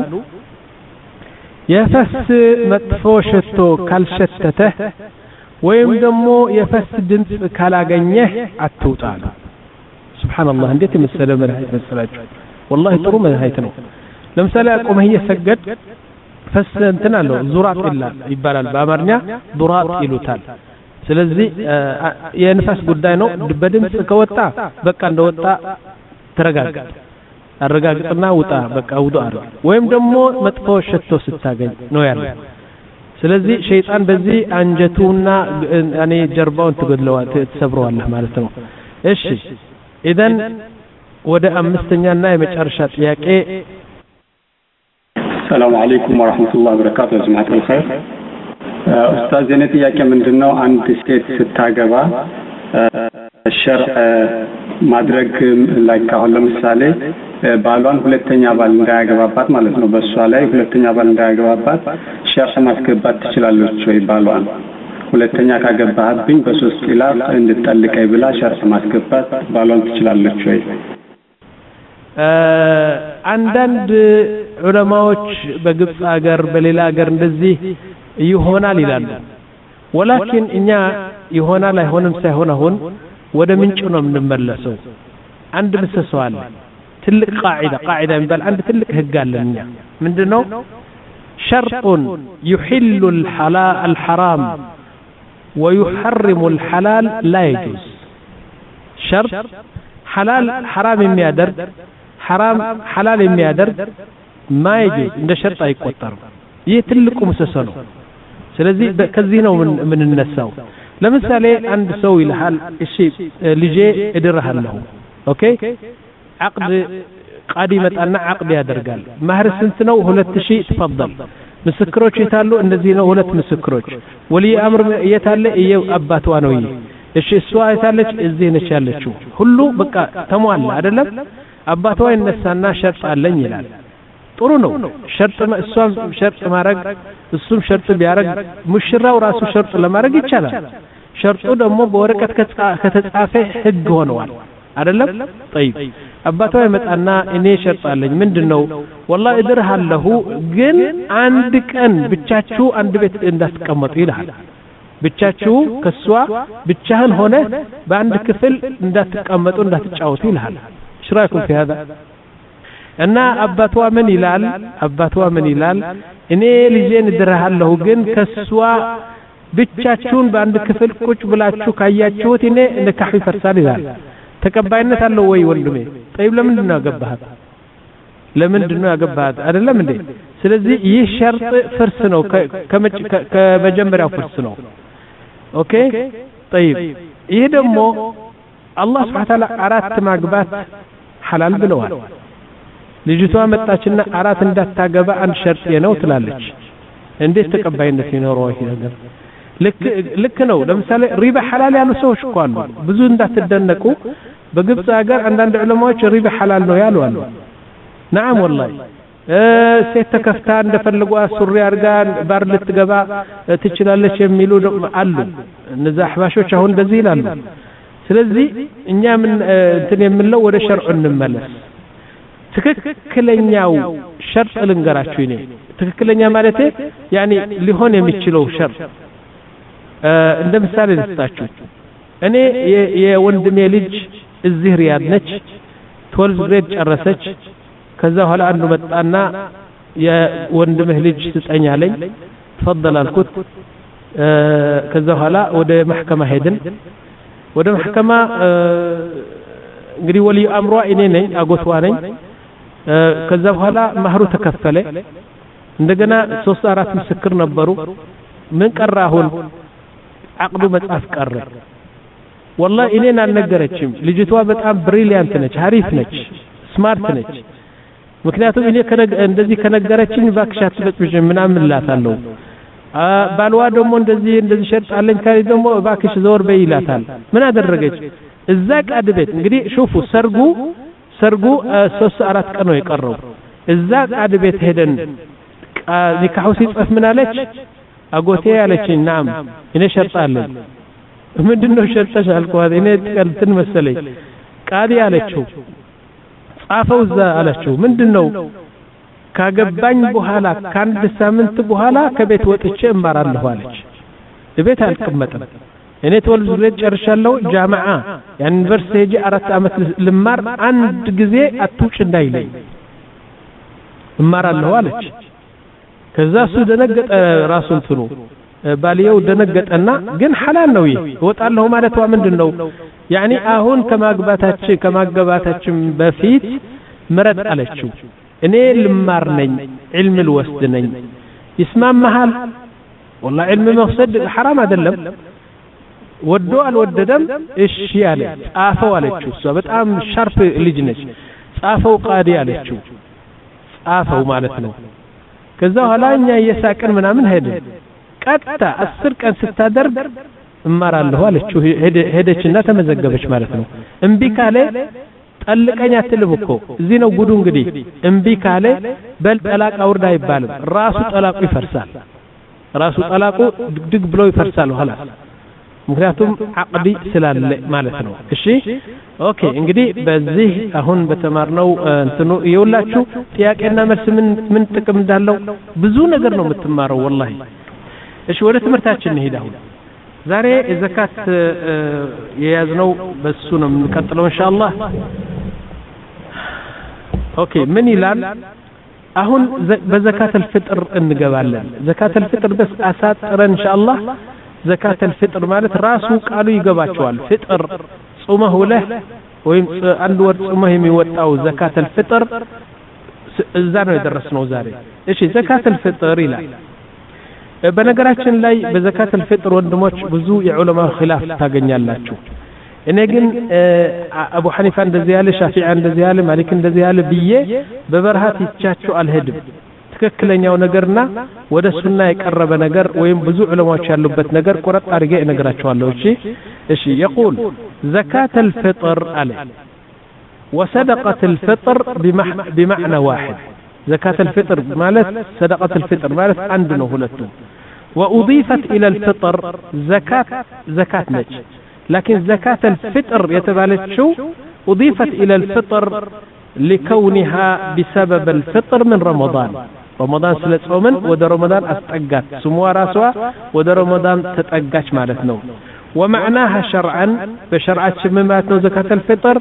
يفس متفوشتو كالشتته ويم دمو يفس دنس كالاغنيه أتوتال سبحان الله انديت مسألة مدهاية مسألة والله ترو مدهاية نو لمثال أقوم هي سجد فس انتنا له زرات إلا يبال بأمرنا ضرات إلوتال سلزي ينفس قداينو بدمس كوتا بكا نوتا ترقاق الرقاقنا وتا بكا ودو أرق ويم دمو متفو شتو ستاقين نو يالله سلزي شيطان بزي أنجتونا يعني جربون تقدلوا تسبروا الله مالتنو إيش إذن ودا أمستنيانا يمجرشات ياكي السلام عليكم ورحمة الله وبركاته يا جماعة الخير أستاذ زينتي ياكي من دنو عند ستيت ستاقبا الشرع ማድረግ ላይ ካሁን ለምሳሌ ባሏን ሁለተኛ ባል እንዳያገባባት ማለት ነው በሷ ላይ ሁለተኛ ባል እንዳያገባባት ሸርጥ ማስገባት ትችላለች ወይ ባሏን ሁለተኛ ካገባህብኝ በሶስት ኺላፍ እንድትጠልቀይ ብላ ሸርጥ ማስገባት ባሏን ትችላለች ወይ አንዳንድ ዑለማዎች በግብጽ ሀገር በሌላ ሀገር እንደዚህ ይሆናል ይላሉ ወላኪን እኛ ይሆናል አይሆንም ሳይሆን አሁን ወደ ምንጩ ነው የምንመለሰው አንድ ምሰሶ አለ ትልቅ ቃዒዳ ቃዒዳ የሚባል አንድ ትልቅ ህግ አለኛ ምንድነው شرط يحل الحلال الحرام ويحرم الحلال لا يجوز شرط حلال حرام የሚያደርግ حرام حلال የሚያደርግ ما يجوز እንደ ሸርጥ አይቆጠርም ይህ ትልቁ ምሰሶ ነው ስለዚህ ከዚህ ነው ምን እንነሳው ለምሳሌ አንድ ሰው ይልሃል እሺ ልጄ እድርሃለሁ ኦኬ عقد ቃዲ መጣና عقد ያደርጋል ማህር ስንት ነው ሁለት ሺህ ተፈضل ምስክሮች ይታሉ እንደዚህ ነው ሁለት ምስክሮች ወሊ አምር የታለ እየው አባቷ ነው ይሄ እሺ እሷ አይታለች እዚህ ነች ያለችው ሁሉ በቃ ተሟላ አይደለም አባቷ ይነሳና ሸርጥ አለኝ ይላል ጥሩ ነው ሸርጥ እሷም ሸርጥ ማድረግ እሱም ሸርጥ ቢያረግ ሙሽራው ራሱ ሸርጥ ለማድረግ ይቻላል ሸርጡ ደግሞ በወረቀት ከተጻፈ ህግ ሆነዋል አይደለም طيب አባቷ ይመጣና እኔ ሸርጥ አለኝ ምንድነው والله እድርሃለሁ ግን አንድ ቀን ብቻችሁ አንድ ቤት እንዳትቀመጡ ይላል ብቻችሁ ከሷ ብቻህን ሆነ በአንድ ክፍል እንዳትቀመጡ እንዳትጫወቱ ይላል ሽራይኩም في هذا እና አባቷ ምን ይላል አባቷ ምን ይላል እኔ ልጄን እድርሃለሁ ግን ከሷ ብቻችሁን በአንድ ክፍል ቁጭ ብላችሁ ካያችሁት እኔ ንካህ ይፈርሳል ይላል ተቀባይነት አለው ወይ ወንድሜ طيب ለምንድን ነው ያገባሃት ለምንድን ነው ያገባሃት አይደለም እንዴ ስለዚህ ይህ ሸርጥ ፍርስ ነው ከመጀመሪያው ፍርስ ነው ኦኬ طيب ይሄ ደግሞ አላህ Subhanahu Wa Ta'ala አራት ማግባት ሐላል ብለዋል ልጅቷ መጣችና አራት እንዳታገባ አንድ ሸርጥ ነው ትላለች እንዴት ተቀባይነት ይኖረው ይሄ ነገር ልክ ልክ ነው ለምሳሌ ሪባ ሐላል ያሉ ሰዎች እኮ አሉ ብዙ እንዳትደነቁ በግብጽ ሀገር አንዳንድ ዑለማዎች ሪባ ሐላል ነው ያሉ አሉ نعم والله ሴት ተከፍታ እንደፈልጓ ሱሪ አርጋ ባር ልትገባ ትችላለች የሚሉ አሉ እነዛ አህባሾች አሁን እንደዚህ ይላሉ ስለዚህ እኛ ምን እንትን የምንለው ወደ ሸርዑ እንመለስ ትክክለኛው ሸርጥ ልንገራችሁ እኔ ትክክለኛ ማለት ያኒ ሊሆን የሚችለው ሸርጥ እንደ ምሳሌ ልስጣችሁ እኔ የወንድሜ ልጅ እዚህ ሪያድ ነች ትወልድ ግሬድ ጨረሰች ከዛ በኋላ አንዱ መጣና የወንድምህ ልጅ ትጠኛለኝ ተፈضل አልኩት ከዛ በኋላ ወደ محكمة ሄድን ወደ محكمة እንግዲህ ወሊ አምሯ እኔ ነኝ አጎቷ ነኝ ከዛ በኋላ ማህሩ ተከፈለ እንደገና ሶስት አራት ምስክር ነበሩ ምን ቀራሁን عقد መጻፍ ቀረ والله እኔን አልነገረችም ልጅቷ በጣም ብሪሊያንት ነች ሀሪፍ ነች ስማርት ነች ምክንያቱም እኔ እንደዚህ ከነገረችኝ ባክሽ አትበጭብጭ ምናምን ላታለሁ ባልዋ ደግሞ እንደዚህ እንደዚህ ሸጣለኝ ካለ ደግሞ ባክሽ ዘወር በይ ይላታል ምን አደረገች እዛ ቃድ ቤት እንግዲህ ሹፉ ሰርጉ ሰርጉ ሶስት አራት ቀን ነው የቀረው እዛ ቃድ ቤት ሄደን ኒካሁ ሲጽፍ ምን አለች አጎቴ ያለችኝ ናም እኔ ሸጣለኝ ምንድነው ሸጣሽ አልኳት እኔ ቀልትን መሰለኝ ቃዲ አለችው ጻፈው እዛ አለችው ምንድነው ካገባኝ በኋላ ካንድ ሳምንት በኋላ ከቤት ወጥቼ እማራለሁ አለች ቤት አልቀመጥም እኔ ተወልጄ ልጅ ጨርሻለሁ ጃማዓ ያን ዩኒቨርሲቲ ሄጄ አራት አመት ልማር አንድ ጊዜ አትውጭ እንዳይለኝ እማራለሁ አለች ከዛ እሱ ደነገጠ ራሱን ትኑ ባልየው ደነገጠና ግን ሐላል ነው ይሄ ወጣለሁ ማለቷ ምንድነው ያኒ አሁን ከማግባታችን ከማገባታችን በፊት ምረጥ አለችው እኔ ልማር ነኝ علم الوسد ነኝ ይስማማሃል والله علم መውሰድ حرام አይደለም ወዶ አልወደደም እሺ ያለ ጻፈው አለችው እሷ በጣም ሻርፕ ልጅ ነች ጻፈው ቃዲ አለችው ጻፈው ማለት ነው ከዛ ኋላ እኛ እየሳቀን ምናምን ሄደ ቀጥታ አስር ቀን ስታደርግ እማራለሁ አለችው ሄደችና ተመዘገበች ማለት ነው እምቢ ካለ ጠልቀኛ አትልም እኮ እዚህ ነው ጉዱ እንግዲህ እምቢ ካለ በል ጠላቅ አውርዳ ይባላል ራሱ ጠላቁ ይፈርሳል ራሱ ጠላቁ ድግድግ ብሎ ይፈርሳል ኋላ ምክንያቱም አቅዲ ስላለ ማለት ነው እሺ ኦኬ እንግዲህ በዚህ አሁን በተማርነው እንትኑ ይውላችሁ ጥያቄና መልስ ምን ምን ጥቅም እንዳለው ብዙ ነገር ነው የምትማረው والله እሺ ወደ ትምህርታችን እንሄድ አሁን ዛሬ ዘካት የያዝነው በሱ ነው የምንቀጥለው ኢንሻአላህ ኦኬ ምን ይላል አሁን በዘካት الفطر እንገባለን ዘካት الفطر በስ አሳጥረን ኢንሻአላህ ዘካት الفطر ማለት ራሱ ቃሉ ይገባቸዋል ፍጥር ጾመህ ውለህ ወይም አንድ ወር ጾመህ የሚወጣው ዘካት الفطر እዛ ነው የደረስነው ዛሬ እሺ ዘካት الفطر ይላል በነገራችን ላይ በዘካት الفطر ወንድሞች ብዙ የዑለማ ኺላፍ ታገኛላችሁ እኔ ግን አቡ ሐኒፋ እንደዚህ ያለ ሻፊዒ እንደዚህ ያለ ማሊክ እንደዚህ ያለ ብዬ በበርሃት ይቻችሁ አልሄድም ትክክለኛው ነገርና ወደ ሱና የቀረበ ነገር ወይም ብዙ ዑለማዎች ያሉበት ነገር ቆረጥ አድርጌ እነግራችኋለሁ እሺ እሺ يقول زكاة الفطر عليه وصدقة الفطر بمعنى واحد زكاة الفطر مالت صدقة الفطر مالت عندنا هلتو وأضيفت إلى الفطر زكاة زكاة نج لكن زكاة الفطر يتبالت شو أضيفت إلى الفطر لكونها بسبب الفطر من رمضان رمضان سلة صومن وده رمضان أستقات سموا راسوا وده رمضان تتقاش مالتنا ومعناها شرعا بشرعات شمماتنا زكاة الفطر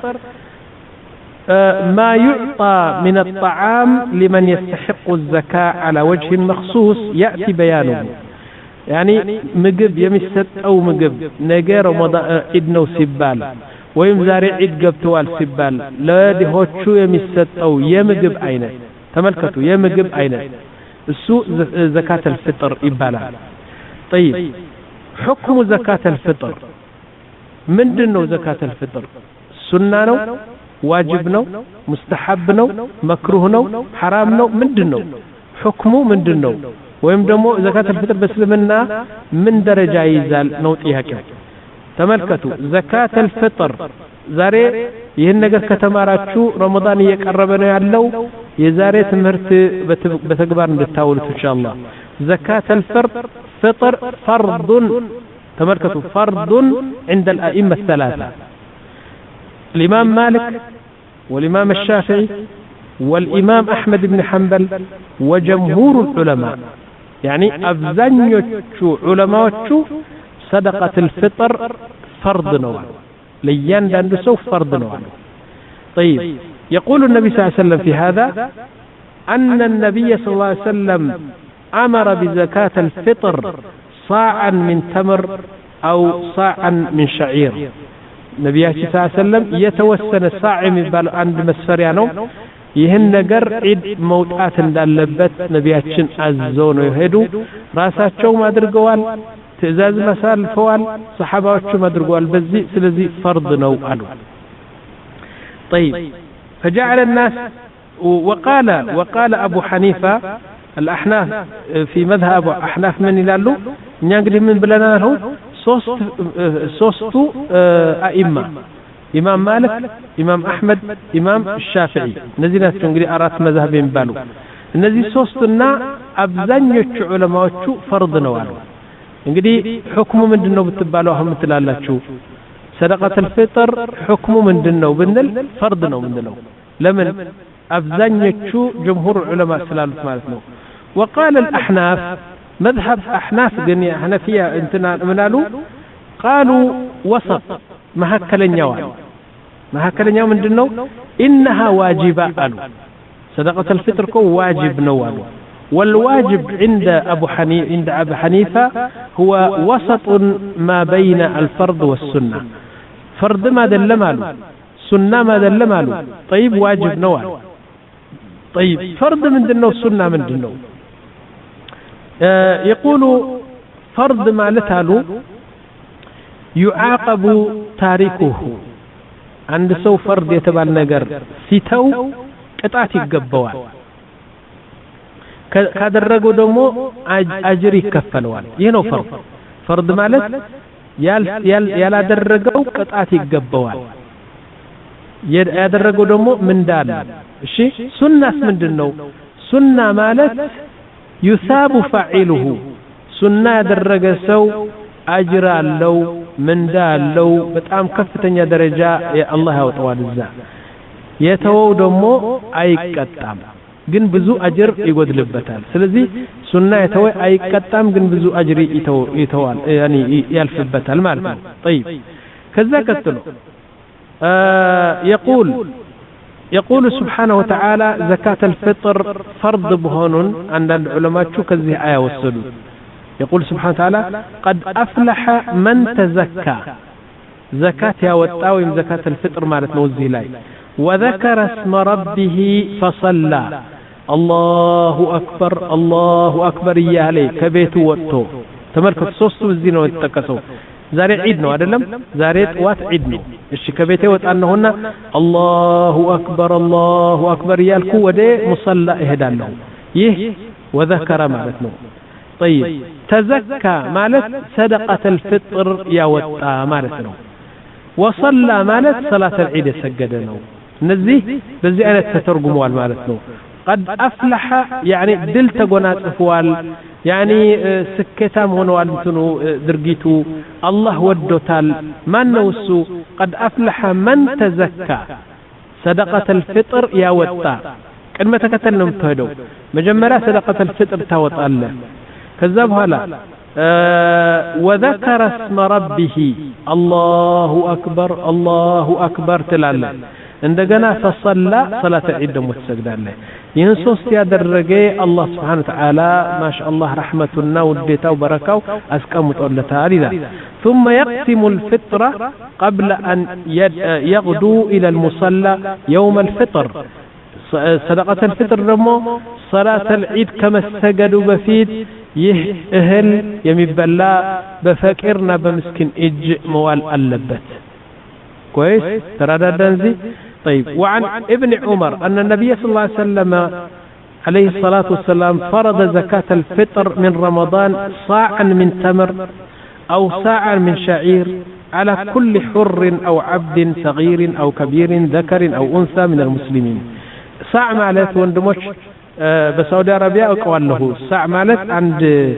ما يعطى من الطعام لمن يستحق الزكاة على وجه مخصوص يأتي بيانه يعني مجب يمسد أو مجب نجا رمضان إدنو سبال ويم زارع عيد قبتوال سبال لا دي هوتشو يمسد أو يمجب عينه تملكتو يمجب عينه السوء زكاة الفطر إبالا طيب حكم زكاة الفطر من دنو زكاة الفطر سنة واجب نو مستحب نو مكروه نو حرام نو من دنو حكمه من دنو ويم دمو زكاة الفطر بسلمنا من درجة يزال نوتيها كم تملكتو زكاة الفطر زاري ይህን ነገር ከተማራችሁ ረመዳን እየቀረበ ነው ያለው የዛሬ ትምህርት በተግባር እንድታውሉት ኢንሻአላህ زكاة الفطر فطر فرض تملكتو فرض عند الأئمة الثلاثة الإمام مالك والإمام الشافعي والإمام أحمد بن حنبل وجمهور العلماء يعني أبزنيوتشو علماء صدقة الفطر فرض نوع ليان داندسو فرض نوع طيب يقول النبي صلى الله عليه وسلم في هذا أن النبي صلى الله عليه وسلم أمر بزكاة الفطر صاعا من تمر أو صاعا من شعير النبي صلى الله عليه وسلم يتوسن الصاع من عند مسفريانو ይህን ነገር ዒድ መውጣት እንዳለበት ነቢያችን አዘው ነው የሄዱ ራሳቸው አድርገዋል ትእዛዝ መሳልፈዋል ሰሃባዎቹ አድርገዋል በዚህ ስለዚህ ፈርድ ነው አሉ طيب فجعل الناس وقال وقال ابو حنيفه الاحناف في مذهب احناف من ይላሉ እኛ እንግዲህ ምን ብለናል ነው ሶስት ሶስቱ አኢማ ኢማም ማሊክ ኢማም አህመድ ኢማም ሻፊዒ እነዚህ ናቸው እንግዲህ አራት መዝሀብ የሚባሉ እነዚህ ሶስቱና አብዛኞቹ ዑለማዎቹ ፈርድ ነው አሉ እንግዲህ ሁክሙ ምንድነው ብትባሉ አሁን ምትላላችሁ ሰደቀተ الفطر ሁክሙ ምንድነው ብንል ፈርድ ነው ምንድነው ለምን አብዛኞቹ ጀምሁር ዑለማ ስላሉት ማለት ነው وقال الاحناف مذهب احناف ግን የሐነፊያ እንትና ምናሉ قالوا وسط መሐከለኛው መሐከለኛው ምንድነው انها واجبه አሉ صدقه الفطر كو واجب ነው አሉ والواجب عند ابو حنيفه عند ابو حنيفه هو وسط ما بين الفرض والسنه فرض ما دلمالو سنه ما دلمالو طيب واجب ነው አሉ طيب فرض ምንድነው سنه ምንድነው يقول فرض ማለት አሉ يعاقب تاركه عند ሰው فرض የተባለ ነገር ሲተው ቅጣት ይገባዋል ካደረገው ደግሞ አጅር ይከፈለዋል ይሄ ነው ፈርድ ፈርድ ማለት ያላደረገው ቅጣት ይገባዋል ያደረገው ደግሞ ምንዳል እሺ ሱናስ ምንድነው ሱና ማለት يثاب فاعله ሱና ያደረገ ሰው አጅር አለው ምንዳ አለው በጣም ከፍተኛ ደረጃ የአላህ ያወጣዋል እዛ የተወው ደግሞ አይቀጣም ግን ብዙ አጅር ይጎድልበታል ስለዚህ ሱና የተወ አይቀጣም ግን ብዙ አጅር ይተዋል يعني ያልፍበታል ማለት ነው طيب ከዛ ቀጥሎ يقول يقول سبحانه وتعالى زكاة الفطر فرض بهون عند العلماء شو كذي آية والسلو يقول سبحانه وتعالى قد أفلح من تزكى زكاة يا والتاويم زكاة الفطر مالت نوزي لاي وذكر اسم ربه فصلى الله أكبر الله أكبر إياه لي كبيت وطو تملكت صوصو الزين والتكسو زاري عيد نو أدلم زاري وات عيد نو الشي كبيتي وتأنهن الله أكبر الله أكبر يالكو ودي مصلى إهدان له يه وذكر مالتنا طيب تزكى مالت صدقة الفطر يا وطا مالتنا وصلى مالت صلاة العيد سجدنا نزيه بزي أنا تترجموا مالتنا قد أفلح يعني دلت قنات أفوال يعني سكتام هنا انتنو درجيتو الله ودوتال من نوسو قد أفلح من تزكى صدقة الفطر يا وطا كلمة تكتلنا متهدو مجمرة صدقة الفطر تاوط الله كذبها لا آه وذكر اسم ربه الله أكبر الله أكبر تلالا عندنا فصلى صلاة العيد متسجد الله ينصص يا درجي الله سبحانه وتعالى ما شاء الله رحمتنا وديته وبركاته أسكمت أولتها لذا ثم يقسم الفطرة قبل أن يغدو إلى المصلى يوم الفطر صدقة الفطر رمو صلاة العيد كما استجدوا بفيد يهل يمبلا بفكرنا بمسكن إج موال اللبت كويس ترى دنزي طيب وعن ابن عمر أن النبي صلى الله عليه وسلم عليه الصلاة والسلام فرض زكاة الفطر من رمضان صاعا من تمر أو صاعا من شعير على كل حر أو عبد صغير أو كبير ذكر أو أنثى من المسلمين صاع مالت وندموش بسعودي عربية أقوال له صاع مالت عند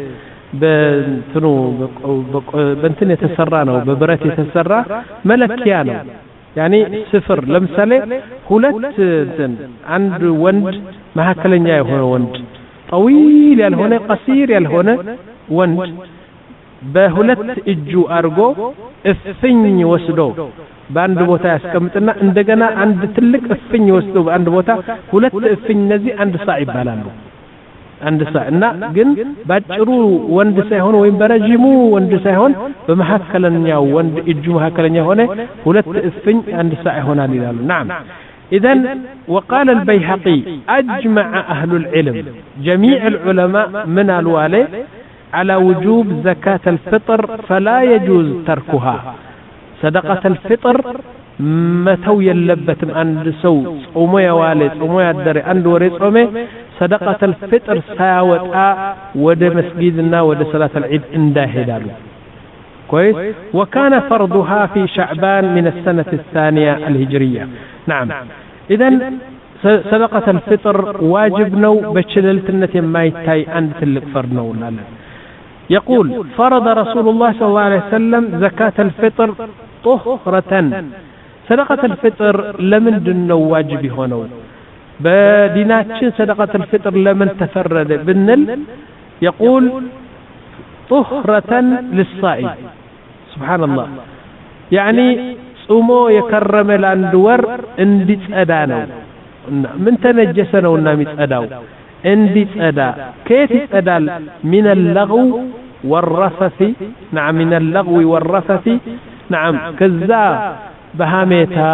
بنتنو بنتن يتسرانه ببرات يتسرى ملكيانه يعني صفر لمثالي ሁለት عند وند መሐከለኛ የሆነ ወንድ طويل ያልሆነ قصير ያልሆነ ወንድ በሁለት እጁ አርጎ እፍኝ ወስዶ በአንድ ቦታ ያስቀምጥና እንደገና አንድ ትልቅ እፍኝ ወስዶ በአንድ ቦታ ሁለት እፍኝ እነዚህ አንድ ሳዕ ይባላሉ አንድ ሳዕ እና ግን ባጭሩ ወንድ ሳይሆን ወይም በረጅሙ ወንድ ሳይሆን በመሐከለኛው ወንድ እጁ መሐከለኛ ሆነ ሁለት እፍኝ አንድ ሳዕ ይሆናል ይላሉ نعم إذن وقال البيهقي أجمع أهل العلم جميع العلماء من الوالي على وجوب زكاة الفطر فلا يجوز تركها صدقة الفطر متو يلبتم عند سو صومو يا والد صومو يا دري عند وري صومي صدقة الفطر ساوتا ود مسجدنا ود صلاة العيد انداهدالو كويس وكان فرضها في شعبان من السنة الثانية الهجرية نعم إذن صدقة الفطر واجب نو بشللتنة ما يتاي عند تلك فرض نو يقول فرض رسول الله صلى الله عليه وسلم زكاة الفطر طهرة صدقة الفطر لمن دنو واجب هونو بديناتشن صدقة الفطر لمن تفرد بالنل يقول طهرة للصائم سبحان الله يعني صومو يكرم الاندور اندي صدانو من تنجسنو النامي صداو اندي صدا كيف صدال من اللغو والرفث نعم من اللغو والرفث نعم كذا بهاميتا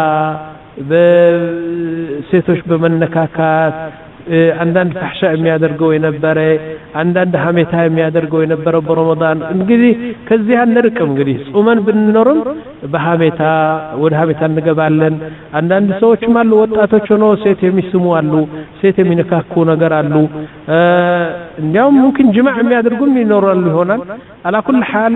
بسيتوش بمنكاكات عندن فحشاء የሚያደርገው የነበረ አንዳንድ ሀሜታ የሚያደርገው የነበረ በረመዳን እንግዲህ ከዚህ አንርቅም እንግዲህ ጾመን ብንኖርም በሀሜታ ወደ ሀሜታ እንገባለን አንዳንድ ሰዎችም አሉ ወጣቶች ሆነው ሴት የሚስሙ አሉ ሴት የሚነካኩ ነገር አሉ እንዲያውም ممكن ጅማዕ የሚያደርጉም ይኖራሉ ይሆናል على كل حال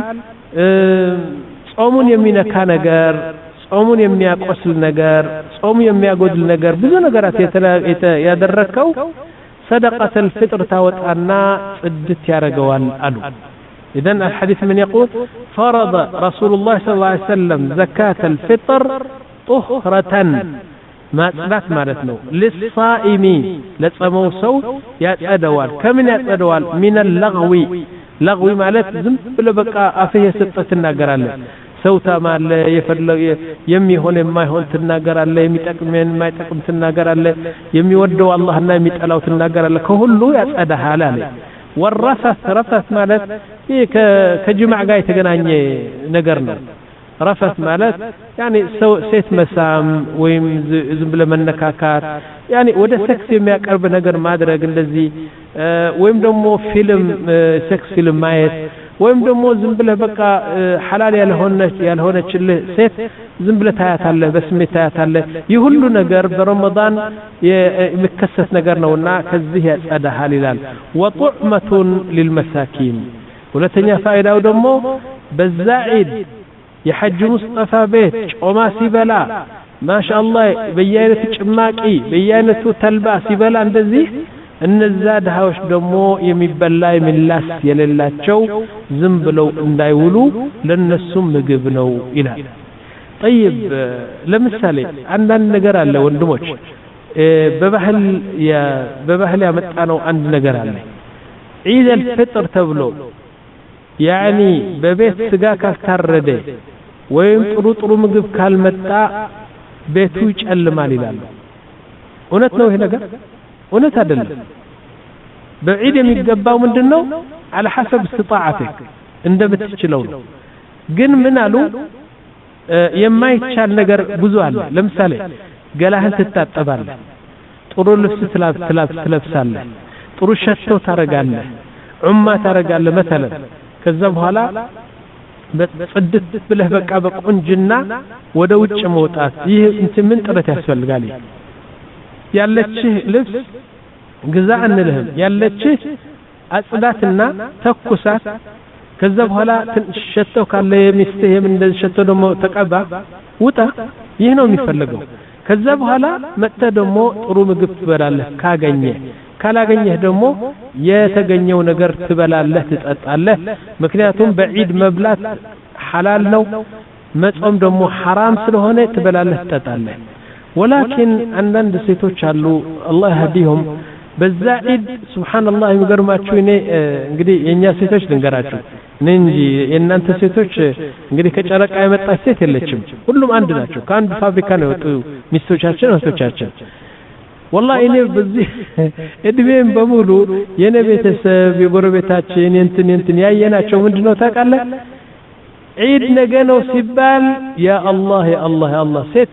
ጾሙን የሚነካ ነገር ጾሙን የሚያቆስል ነገር ጾሙ የሚያጎድል ነገር ብዙ ነገራት ያደረከው صدقة الفطر ታወጣና ጽድት ያረጋዋል አሉ اذا الحديث من يقول فرض رسول الله صلى الله عليه وسلم زكاة الفطر طهرة ما ጽዳት ማለት ነው للصائم ለጾመው ሰው ያጸደዋል ከምን ያጸደዋል من اللغو لغو ማለት ዝም ብለ በቃ አፍህ የሰጠት እናገራለን ሰውታ ማለ የፈለው የሚሆን የማይሆን ትናገራለ የሚጠቅመን የማይጠቅም ትናገራለ የሚወደው አላህና የሚጠላው ትናገራለ ከሁሉ ያጸዳሃል አለ ወረፈት ረፈት ማለት ይሄ ከጅማዕ ጋር የተገናኘ ነገር ነው ረፈት ማለት يعني ሴት መሳም ወይም ዝም ብለ መነካካት يعني ወደ ሴክስ የሚያቀርብ ነገር ማድረግ እንደዚህ ወይም ደግሞ ፊልም ሴክስ ፊልም ማየት ወይም ደግሞ ዝም ብለ በቃ ሐላል ያልሆነች ያልሆነችልህ ሴት ዝም ብለ ታያታለህ በስሜት ታያታለህ ይህ ሁሉ ነገር በረመዳን የሚከሰት ነገር ነውና ከዚህ ያጸዳሃል ይላል ወጡዕመቱ للمساكين ሁለተኛ ፋይዳው ደግሞ በዛዒድ የሐጅ ሙስጠፋ ቤት ጮማ ሲበላ ማሻአላህ በየአይነቱ ጭማቂ በየአይነቱ ተልባ ሲበላ እንደዚህ እነዛ ድሃዎች ደግሞ የሚበላ የሚላስ የሌላቸው ዝም ብለው እንዳይውሉ ለነሱም ምግብ ነው ይላል طيب ለምሳሌ አንዳንድ ነገር አለ ወንድሞች በባህል በባህል ያመጣነው አንድ ነገር አለ ዒድ الفطر ተብሎ يعني በቤት ስጋ ካልታረደ ወይም ጥሩ ጥሩ ምግብ ካልመጣ ቤቱ ይጨልማል ይላሉ እውነት ነው ይሄ ነገር እውነት አይደለም በዒድ የሚገባው ምንድነው على حسب استطاعتك እንደ ብትችለው ግን ምን አሉ የማይቻል ነገር ብዙ አለ ለምሳሌ ገላህን ትታጠባለህ ጥሩ ልብስ ትለብሳለህ ጥሩ ሸቶ ታረጋለህ ዑማ ታረጋለህ مثلا ከዛ በኋላ በጽድት ብለህ በቃ በቁንጅና ወደ ውጭ መውጣት ይህ እንት ምን ጥረት ያስፈልጋል ያለችህ ልብስ ግዛ አንልህም ያለችህ አጽዳትና ተኩሳት ከዛ በኋላ ሸተው ካለ የሚስትህ እንደዚህ ሸተው ደግሞ ተቀባ ውጣ ይህ ነው የሚፈልገው ከዛ በኋላ መጣ ደግሞ ጥሩ ምግብ ትበላለህ ካገኘ ካላገኘህ ደግሞ የተገኘው ነገር ትበላለህ ትጠጣለህ ምክንያቱም በዒድ መብላት ሐላል ነው መጾም ደግሞ حرام ስለሆነ ትበላለህ ትጠጣለህ ولكن عندنا ሴቶች አሉ አላህ ያህዲهم በዛ ዒድ ሱብሃንአላህ የሚገርማችሁ እኔ እንግዲህ የኛ ሴቶች ልንገራችሁ እኔ እንጂ የእናንተ ሴቶች እንግዲህ ከጨረቃ የመጣች ሴት የለችም ሁሉም አንድ ናቸው ከአንድ ፋብሪካ ነው የወጡ ሚስቶቻችን እህቶቻችን والله እኔ በዚህ እድሜም በሙሉ የኔ ቤተሰብ የጎረቤታችን እንትን እንትን ያየናቸው ምንድነው ታውቃለህ ዒድ ነገ ነው ሲባል ያ አላህ ያ አላህ ያ አላህ ሴት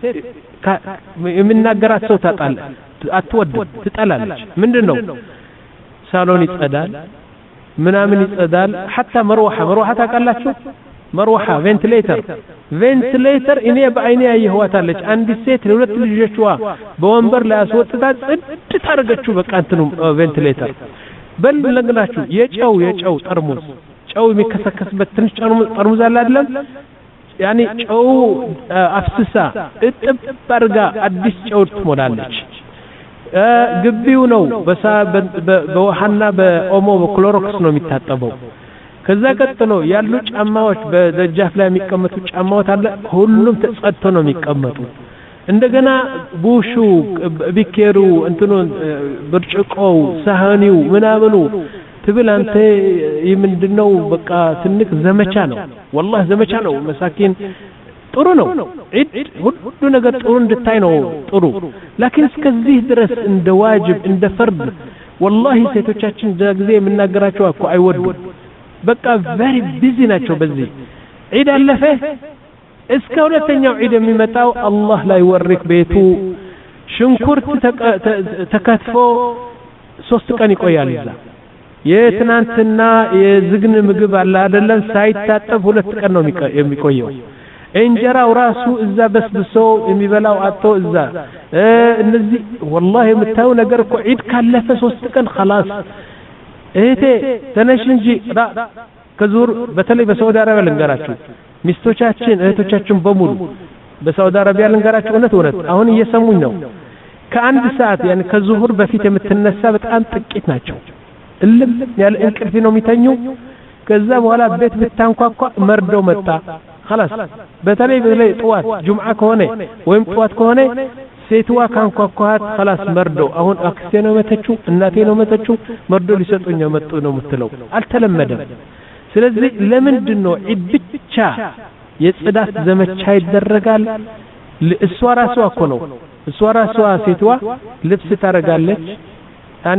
የምናገራት ሰው ታጣለ አትወድ ትጠላለች ምንድነው ሳሎን ይጸዳል ምናምን ይጸዳል حتى መርዋሃ መርዋሃ ታውቃላችሁ መርዋሃ ቬንቲሌተር ቬንቲሌተር እኔ በአይኔ ያየኋታለች አንድ ሴት ለሁለት ልጆቿ በወንበር ላይ አስወጥታ ጽድት ታርገችው በቃ እንትኑ ቬንቲሌተር በል ለግናችሁ የጨው የጨው ጠርሙዝ ጨው የሚከሰከስበት ትንሽ ጠርሙዝ አለ አይደለም ያኒ ጨው አፍስሳ እጥብ አድርጋ አዲስ ጨው ትሞላለች ግቢው ነው በውሃና በኦሞ በክሎሮክስ ነው የሚታጠበው ከዛ ቀጥሎ ያሉ ጫማዎች በደጃፍ ላይ የሚቀመጡ ጫማዎች አለ ሁሉም ተጸድቶ ነው የሚቀመጡ እንደገና ቡሹ ቢኬሩ እንትኑ ብርጭቆው ሳህኒው ምናምኑ ትብል አንተ ምንድነው በቃ ትንቅ ዘመቻ ነው والله ዘመቻ ነው መሳኪን ጥሩ ነው ዒድ ሁሉ ነገር ጥሩ እንድታይ ነው ጥሩ ላኪን እስከዚህ ድረስ እንደ ዋጅብ እንደ ፈርድ والله ሴቶቻችን ጊዜ የምናገራቸው እኮ አይወዱ በቃ very busy ናቸው በዚህ ዒድ አለፈ እስከ ሁለተኛው ዒድ የሚመጣው አላህ ላይ ወርክ ቤቱ ሽንኩርት ተከትፎ ሶስት ቀን ይቆያል ይዛ የትናንትና የዝግን ምግብ አለ አይደለም ሳይታጠብ ሁለት ቀን ነው የሚቆየው እንጀራው ራሱ እዛ በስብሶ የሚበላው አጥቶ እዛ እነዚህ والله የምታዩ ነገር እኮ ዒድ ካለፈ ሶስት ቀን خلاص እህቴ ተነሽ እንጂ ከዙር በተለይ በሳውዲ አረቢያ ልንገራችሁ ሚስቶቻችን እህቶቻችን በሙሉ በሳውዲ አረቢያ ልንገራችሁ እውነት እውነት አሁን እየሰሙኝ ነው ከአንድ ሰዓት ያን ከዙሁር በፊት የምትነሳ በጣም ጥቂት ናቸው እልም ያለ እንቅልፍ ነው የሚተኙ ከዛ በኋላ ቤት ብታንኳኳ መርዶ መጣ خلاص በተለይ በተለይ ጧት ጁምዓ ከሆነ ወይም ጧት ከሆነ ሴትዋ ካንኳኳት خلاص መርዶ አሁን አክስቴ ነው መተችው እናቴ ነው መተችው መርዶ ሊሰጡኝ መጡ ነው የምትለው አልተለመደም ስለዚህ ለምንድን ነው ዒድ ብቻ የጽዳት ዘመቻ ይደረጋል እሷ ራሷ እኮ ነው እሷ ራሷ ሴትዋ ልብስ ታረጋለች ያኒ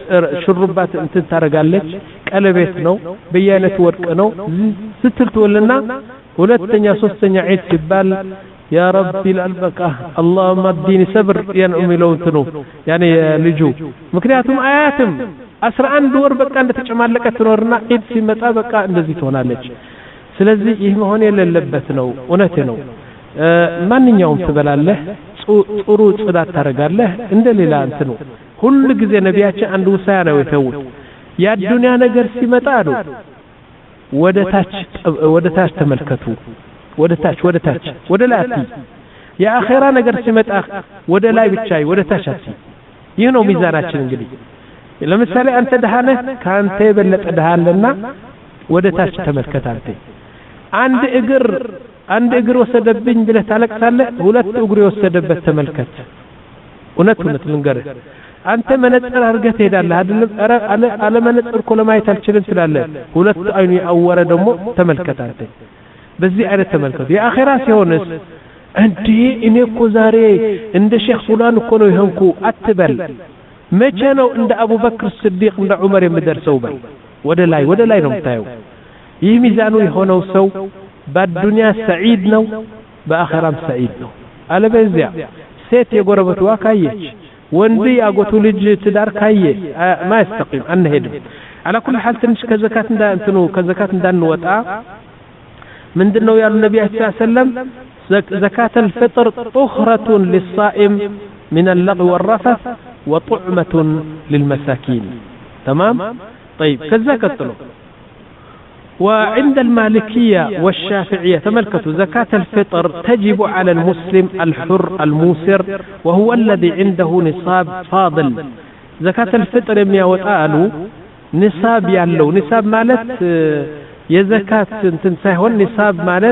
ሽሩባት እንትን ታረጋለች ቀለበት ነው በየአይነት ወርቅ ነው ስትልትወልና ሁለተኛ ሶስተኛ ዒድ ሲባል ያ ረቢ ለልበቃ اللهم اديني صبر የሚለው እንትኑ ያኒ ልጁ ምክንያቱም አያትም አስራ አንድ ወር በቃ እንደተጨማለቀ ትኖርና ዒድ ሲመጣ በቃ እንደዚህ ትሆናለች ስለዚህ ይህ መሆን የሌለበት ነው እውነቴ ነው ማንኛውም ትበላለህ ጥሩ ጽዳት ታረጋለህ እንደሌላ እንትኑ ሁሉ ጊዜ ነቢያችን አንድ ውሳያ ነው የተውት ያ ዱንያ ነገር ሲመጣ አሉ ወደ ታች ወደ ታች ተመልከቱ ወደ ታች ወደ ታች ወደ ላይ አትይ የአኺራ ነገር ሲመጣ ወደ ላይ ብቻ ወደ ታች አትይ ይህ ነው ሚዛናችን እንግዲህ ለምሳሌ አንተ ደሃነህ ካንተ የበለጠ ደሃለና ወደ ታች ተመልከት አንተ አንድ እግር አንድ እግር ወሰደብኝ ብለህ ታለቅሳለህ ሁለት እግር የወሰደበት ተመልከት እውነት እውነት ልንገርህ አንተ መነጽር አድርገህ ትሄዳለህ አይደለም አረ አለ መነጽር እኮ ለማየት አልችልም ትላለህ ሁለት አይኑ ያወረ ደግሞ ተመልከት አንተ በዚህ አይነት ተመልከት የአኺራ ሲሆንስ እንዴ እኔ እኮ ዛሬ እንደ ሼክ ፉላን እኮ ነው ይሆንኩ አትበል መቼ ነው እንደ አቡበክር ሲዲቅ እንደ ዑመር የምደርሰው በል ወደ ላይ ወደ ላይ ነው የምታየው ይህ ሚዛኑ የሆነው ሰው በዱንያ ሰዒድ ነው በአኺራም ሰዒድ ነው አለበዚያ ሴት የጎረበቷ ካየች ወንድ ያጎቱ ልጅ ትዳር ካየ ማይስተቂም አንሄድም على كل حال ትንሽ ከዘካት እንዳ እንትኑ ከዘካት እንዳንወጣ ምንድነው ያሉ ነብያችን ሰለላሁ ዐለይሂ ወሰለም زكاة الفطر طهرة للصائم من اللغو والرفث وطعمة للمساكين تمام طيب كذا قتلوا وعند المالكية والشافعية تملكتوا زكاة الفطر تجب على المسلم الحر الموسر وهو الذي عنده نصاب فاضل زكاة الفطر يميا وتقالوا نصاب يالو نصاب مالت የዘካት እንትን ሳይሆን ኒሳብ ማለት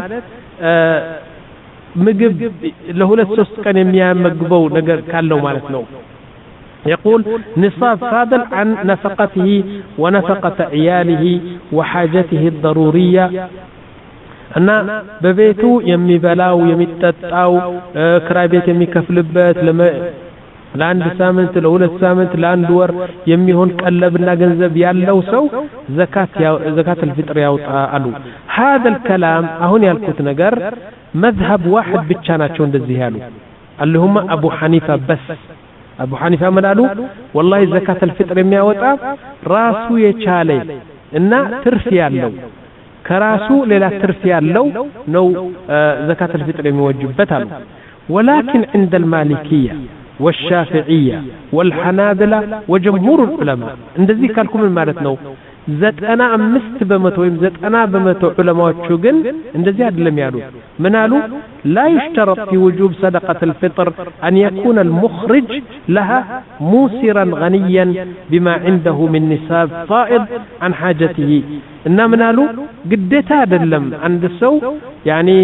ምግብ ለሁለት ሶስት ቀን የሚያመግበው ነገር ካለው ማለት ነው يقول نصاب فاضل عن نفقته ونفقة عياله وحاجته الضرورية እና በቤቱ የሚበላው የሚጠጣው ክራይ ቤት የሚከፍልበት ለአንድ ሳምንት ለሁለት ሳምንት ለአንድ ወር የሚሆን ቀለብና ገንዘብ ያለው ሰው ዘካት ዘካት الفطر ያውጣ አሉ هذا الكلام አሁን ያልኩት ነገር مذهب واحد ብቻ ናቸው እንደዚህ ያሉ اللهم ابو حنيفه بس ابو حنيفه ምናሉ والله ዘካት الفطر የሚያወጣ ራሱ የቻለ እና ትርፍ ያለው ከራሱ ሌላ ትርፍ ያለው ነው ዘካት الفطر የሚወጅበት አሉ ولكن عند المالكيه والشافعيه والحنابلة وجمهور العلماء እንደዚህ ካልኩም ማለት ነው ዘጠና አምስት በመቶ ወይም ዘጠና በመቶ ዑለማዎቹ ግን እንደዚህ አይደለም ያሉ ምን አሉ لا يشترط في وجوب صدقة الفطر أن يكون المخرج لها موسرا غنيا بما عنده من نصاب فائض عن حاجته إنما من قالوا قديت አይደለም عند السو يعني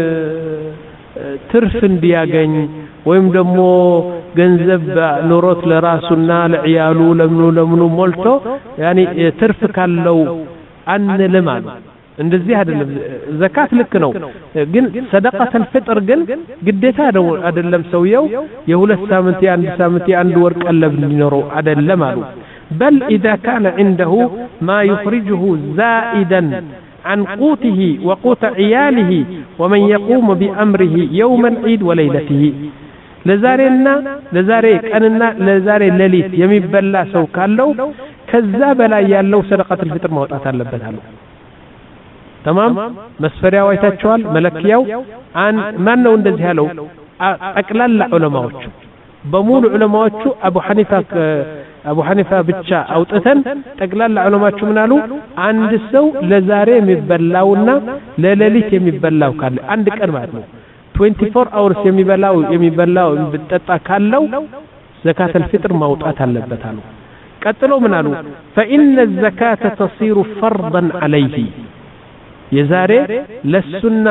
ትርፍ እንዲያገኝ ወይም ደግሞ ገንዘብ ኑሮት ለራሱና ለعيالو ለምኑ ለምኑ ሞልቶ يعني ትርፍ ካለው አንልም አሉ እንደዚህ አይደለም ዘካት ልክ ነው ግን ሰደቃተ الفطر ግን ግዴታ አይደለም ሰውየው የሁለት ሳምንት የአንድ ሳምንት የአንድ ወር ቀለብ እንዲኖረው አይደለም አሉ بل إذا كان عنده ما يخرجه زائدا عن قوته وقوت عياله ومن يقوم بأمره يوم العيد وليلته لزارنا لزاري كأننا لزاري لليت يمبلا سو كالو كذاب لا يالو صدقة الفطر موطات አለበት አሉ تمام መስፈሪያ ወይታቸዋል መለኪያው አን ማን ነው እንደዚህ ያለው አቅላላ ዑለማዎቹ በሙሉ ዑለማዎቹ አቡ ሐኒፋ አቡ ሐኒፋ ብቻ አውጥተን ጠቅላላ ዑለማዎቹ ምናሉ አንድ ሰው ለዛሬ የሚበላውና ለሌሊት የሚበላው ካለ አንድ ቀን ማለት ነው twenty-four hours የሚበላው የሚበላው ብጠጣ ካለው ዘካት الفطر ማውጣት አለበት አሉ ቀጥሎ ምናሉ فإن الزكاة تصير فرضا عليه የዛሬ ለሱና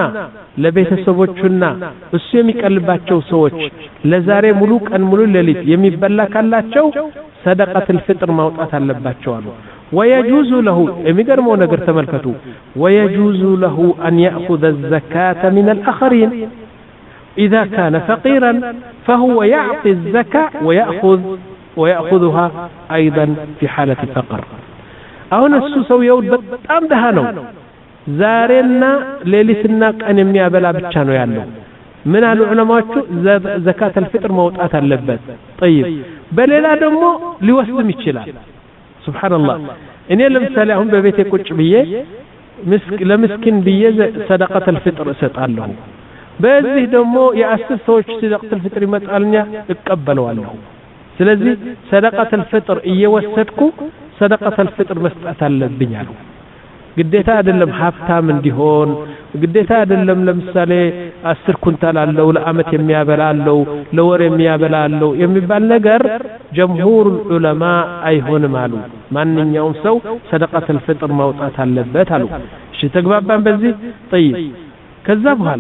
ለቤተሰቦቹና እሱ የሚቀልባቸው ሰዎች ለዛሬ ሙሉ ቀን ሙሉ ሌሊት የሚበላ ካላቸው ሰደቃት الفطر ማውጣት አለባቸው አሉ ويجوز له የሚገርመው ነገር ተመልከቱ ويجوز له أن يأخذ الزكاة من الآخرين إذا كان فقيرا فهو يعطي الزكاة ويأخذ ويأخذها أيضا في حالة الفقر أهون السوسو يود بطام دهانو زارنا ليلتنا قن የሚያበላ ብቻ ነው ያለው ምን አሉ ዑለማዎቹ ዘካት الفطر ማውጣት አለበት طيب በሌላ ደግሞ ሊወስድም ይችላል ሱብሃንአላህ እኔ ለምሳሌ አሁን በቤቴ ቁጭ ብዬ ምስክ ለምስኪን ብዬ ሰደቃት الفطر እሰጣለሁ በዚህ ደግሞ የአስር ሰዎች ሰደቃት الفطر ይመጣልኛ እቀበለዋለሁ ስለዚህ ሰደቃት الفطر እየወሰድኩ ሰደቃት الفطر መስጠት አለብኝ አሉ ግዴታ አይደለም ሀብታም እንዲሆን ግዴታ አይደለም ለምሳሌ አስር ኩንታል አለው ለአመት የሚያበላለው ለወር የሚያበላለው የሚባል ነገር ጀምሁር ዑለማ አይሆንም አሉ ማንኛውም ሰው ሰደቃት الفطر ማውጣት አለበት አሉ እሺ ተግባባን በዚህ طيب ከዛ በኋላ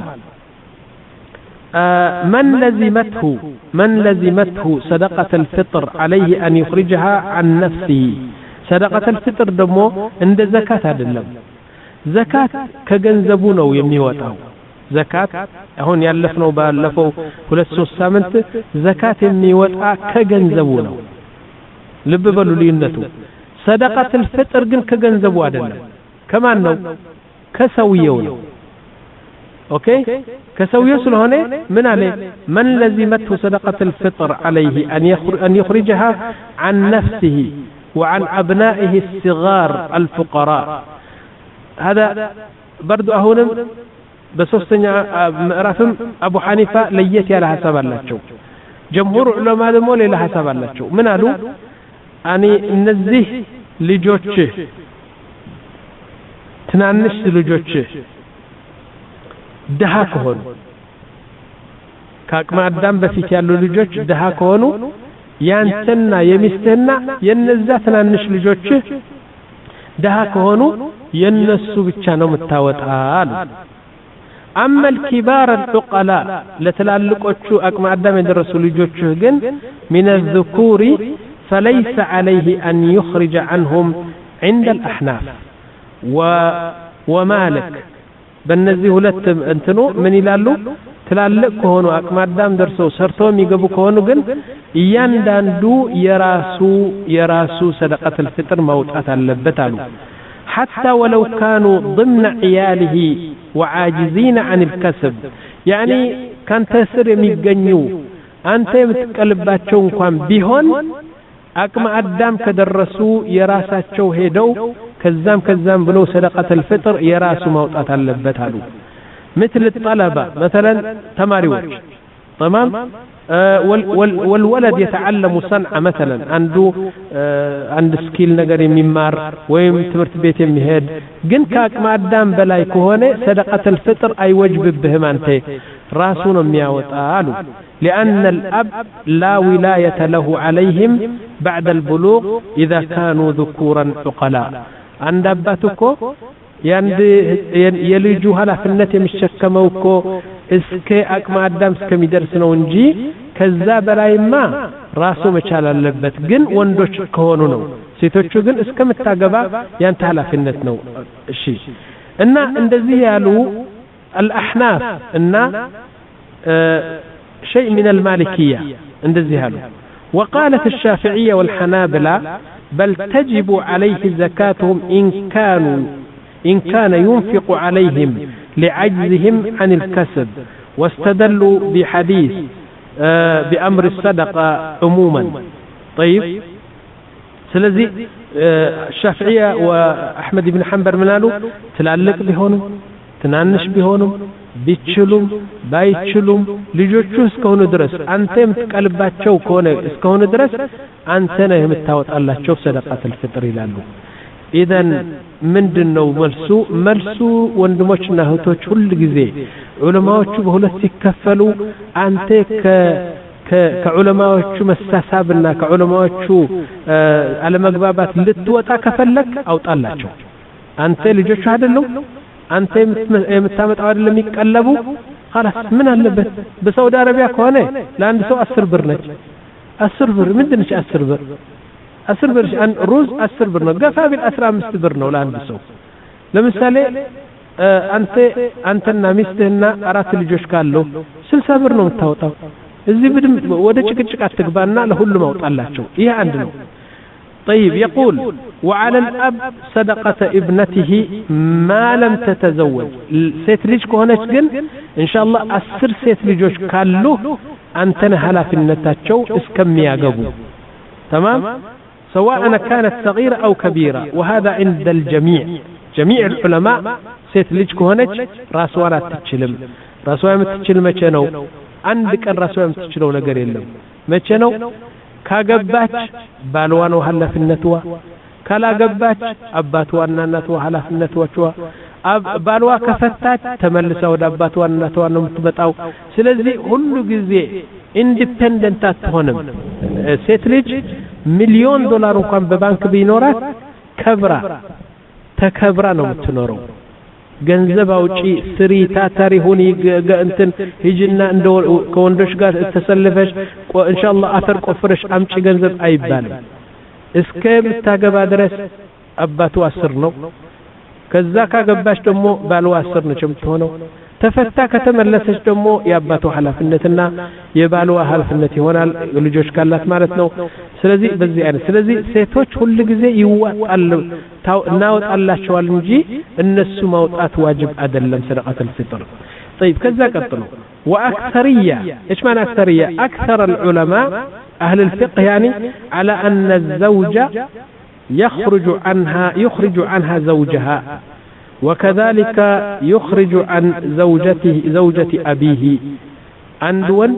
من لزمته من لزمته صدقة الفطر عليه أن يخرجها عن نفسه صدقة الفطر ደግሞ እንደ ዘካት አይደለም ዘካት ከገንዘቡ ነው የሚወጣው ዘካት አሁን ያለፈው ባለፈው ሁለት ሶስት ሳምንት ዘካት የሚወጣ ከገንዘቡ ነው ልብ በሉ ልዩነቱ صدقة الفطر ግን ከገንዘቡ አይደለም ከማን ነው ከሰውየው ነው ኦኬ ከሰውየው ስለሆነ ምን አለ من لزمته صدقة الفطر عليه أن يخرجها عن نفسه وعن أبنائه الصغار الفقراء هذا برضو أهونم بسوستنيا رافم أبو حنيفة ليت على حساب الله جمهور علماء دمول على حساب الله من قالوا أني نزه لجوتشه تنانش لجوتشه دها كهون كاك ما أدام بفيت يالو لجوتش دها كهونو ያንተና የሚስትህና የነዛ ትናንሽ ልጆች ደሃ ከሆኑ የነሱ ብቻ ነው የምታወጣው أما الكبار العقلاء ለትላልቆቹ አቅመ አዳም የደረሱ ልጆች ግን من الذكور فليس عليه أن يخرج عنهم عند الأحناف و ومالك በእነዚህ ሁለት እንትኑ ምን ይላሉ ትላልቅ ከሆኑ አቅመ አዳም ደርሰው ሰርተው የሚገቡ ከሆኑ ግን እያንዳንዱ የራሱ የራሱ ሰደቀተል ፍጥር ማውጣት አለበት አሉ حتى ولو كانوا ضمن عياله وعاجزين عن الكسب يعني كان تسر የሚገኙ አንተ የምትቀልባቸው እንኳን ቢሆን አቅመ አዳም ከደረሱ የራሳቸው ሄደው ከዛም ከዛም ብለው ሰደቀተል ፍጥር የራሱ ማውጣት አለበት አሉ مثل الطلبة مثلا تماريوش تمام آه والولد يتعلم صنعة مثلا عنده آه عند سكيل نجار ميمار ويم تمرت بيت مهد جن كاك ما قدام بلاي كهونة صدقة الفطر أي وجب بهم أنت راسون مياوت آلو لأن الأب لا ولاية له عليهم بعد البلوغ إذا كانوا ذكورا عقلاء عند أباتكو ያንድ የልጁ ኃላፊነት የሚሸከመው እኮ እስከ አቅመ አዳም እስከሚደርስ ነው እንጂ ከዛ በላይማ ራሱ መቻል አለበት ግን ወንዶች ከሆኑ ነው ሴቶቹ ግን እስከምታገባ ያንተ ኃላፊነት ነው እሺ እና እንደዚህ ያሉ الأحناف እና شيء من المالكية እንደዚህ ያሉ وقالت الشافعية والحنابلة بل تجب عليه زكاتهم إن كانوا إن كان ينفق عليهم لعجزهم عن الكسب واستدلوا بحديث آه بأمر الصدقة عموما طيب سلزي آه الشافعية وأحمد بن حنبل منالو تلالك بهونم تنانش بهونم بيتشلوم بايتشلوم لجوجو اسكهونو درس أنت يمتقلباتشو كونه اسكهونو درس أنت نهم التاوت الله شوف صدقة الفطر لالو إذن ምንድነው መልሱ መልሱ ወንድሞችና እህቶች ሁሉ ጊዜ ዑለማዎቹ በሁለት ሲከፈሉ አንተ ከ ከዑለማዎቹ መሳሳብና ከዑለማዎቹ አለመግባባት ልትወጣ ከፈለክ አውጣላቸው አንተ ልጆች አይደለም አንተ የምታመጣው አይደለም ይቀለቡ خلاص ምን አለበት በሳውዲ አረቢያ ከሆነ ለአንድ ሰው አስር ብር ነች አስር ብር ምንድነች አስር ብር አስር ብር አን ሩዝ አስር ብር ነው ገፋ ቢል አስራ አምስት ብር ነው ለአንድ ሰው ለምሳሌ አንተ አንተና ሚስትህና አራት ልጆች ካለው ስልሳ ብር ነው የምታወጣው እዚህ ብድም ወደ ጭቅጭቅ አትግባና ለሁሉም አውጣላቸው ይሄ አንድ ነው طيب يقول وعلى الاب صدقه ابنته ما لم تتزوج ሴት ልጅ ከሆነች ግን ኢንሻአላህ አስር ሴት ልጆች ካሉ አንተና ኃላፊነታቸው እስከሚያገቡ تمام سواء كانت صغيرة أو كبيرة وهذا عند الجميع جميع العلماء ست لج كهنج راسوانا تتشلم راسوانا تتشلم مچنو عندك الراسوانا تتشلو نجر يلم مچنو كاجباتش بالوانو هلا في النتوى كلا جباتش أباتوانا النتوى هلا في النتوى شوا أب بالوا كفتات تملسوا دباتوانا النتوى نمتبتاو سلزي هلو جزء independent አትሆንም ሴት ልጅ ሚሊዮን ዶላር እንኳን በባንክ ቢኖራት ከብራ ተከብራ ነው የምትኖረው ገንዘብ አውጪ ስሪ ታታሪ ሆኒ እንትን ሂጅና እንደ ከወንዶች ጋር ተሰልፈሽ ኢንሻአላህ አፈር ቆፍረሽ አምጪ ገንዘብ አይባልም እስከ ምታገባ ድረስ አባቱ አስር ነው ከዛ ካገባሽ ደግሞ ባልዋ አስር ነው የምትሆነው ተፈታ ከተመለሰች ደግሞ ያባቱ ሐላፍነትና የባልዋ ሐላፍነት ይሆናል ልጆች ካላት ማለት ነው ስለዚህ በዚህ አይነት ስለዚህ ሴቶች ሁሉ ጊዜ ይዋጣሉ እናወጣላቸዋል እንጂ እነሱ ማውጣት ዋጅብ አይደለም ሰደቃተ الفطر طيب كذا قطلوا واكثريه ايش معنى اكثريه اكثر العلماء اهل الفقه يعني على ان الزوج يخرج عنها يخرج عنها زوجها وكذلك يخرج عن زوجته زوجة أبيه عند وند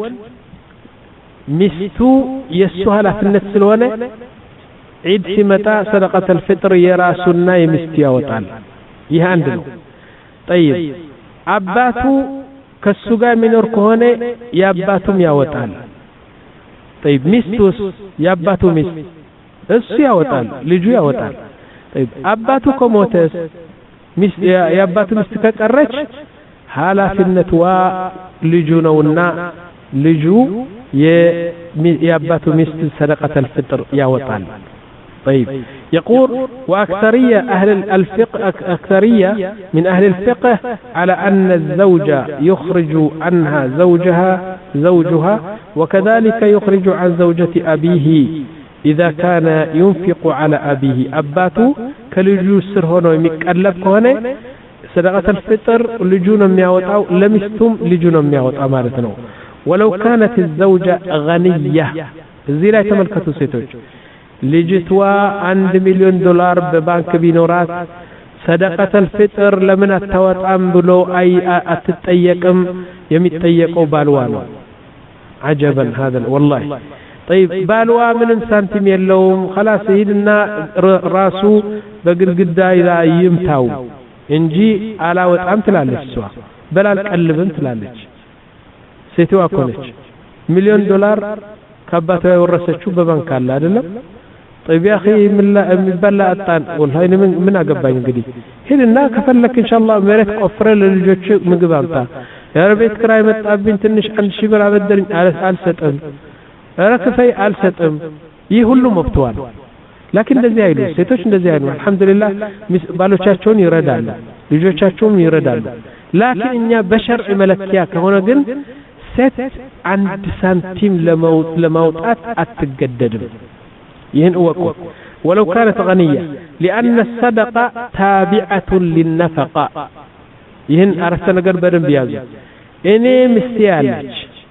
مستو يسهل في النسلونة عيد سمتا صدقة الفطر يرى سنة يمستيا وطال يها عندنا طيب أباتو كالسقا من أركهونة ياباتم يا وطال طيب مستوس ياباتو مست السو يا وطال لجو يا وطال طيب أباتو كموتس ሚስት ያባቱ ሚስት ከቀረች ኃላፊነቷ ልጁ ነውና ልጁ የያባቱ ሚስት ሰደቀተ الفطر ያወጣል طيب يقول وأكثرية أهل الفقه أكثرية من أهل الفقه على أن الزوج يخرج عنها زوجها زوجها وكذلك يخرج عن زوجة أبيه إذا كان ينفق على أبيه أباته كاللجو سر هنا يمكلب كهنه صدقة الفطر لجون مياوطاو لمستم لجون مياوطا مالتنا ولو كانت الزوجة غنية زي لا يتملكتوا سيتوج لجتوا عند مليون دولار ببنك بينورات صدقة الفطر لمن التوطعم بلو أي أتتأيكم يمتأيكوا بالوانو عجبا هذا والله طيب بالوا من سنتيم يلوم خلاص يهدنا راسو بقرقدا إذا يمتاو እንጂ አላወጣም ትላለች እሷ በላል ቀልብም ትላለች ሴትዋ ኮነች ሚሊዮን ዶላር ከአባቷ የወረሰችው በባንክ አለ አይደለም طيب يا اخي የሚበላ አጣን والله ምን ምን አገባኝ እንግዲህ ሄድና ከፈለክ ኢንሻአላህ መሬት ቆፍረ ለልጆች ምግብ አምጣ ያረቤት ክራይ መጣብኝ ትንሽ አንድ ሺህ ብር አበደርኝ አልሰጥም አረከፈይ አልሰጥም ይህ ሁሉ መብቷል لكن እንደዚህ አይሉ ሴቶች እንደዚህ አይሉ አልহামዱሊላህ ባሎቻቸውን ይረዳሉ ልጆቻቸውን ይረዳሉ لكن እኛ በሸርዕ መለኪያ ከሆነ ግን ሴት አንድ ሳንቲም ለማውጣት ለማውጣት አትገደድም ይህን እወቁ ولو كانت غنية لأن الصدقة تابعة للنفقة ይህን አረፍተ ነገር በደንብ ያዙ እኔ ሚስቴ አለች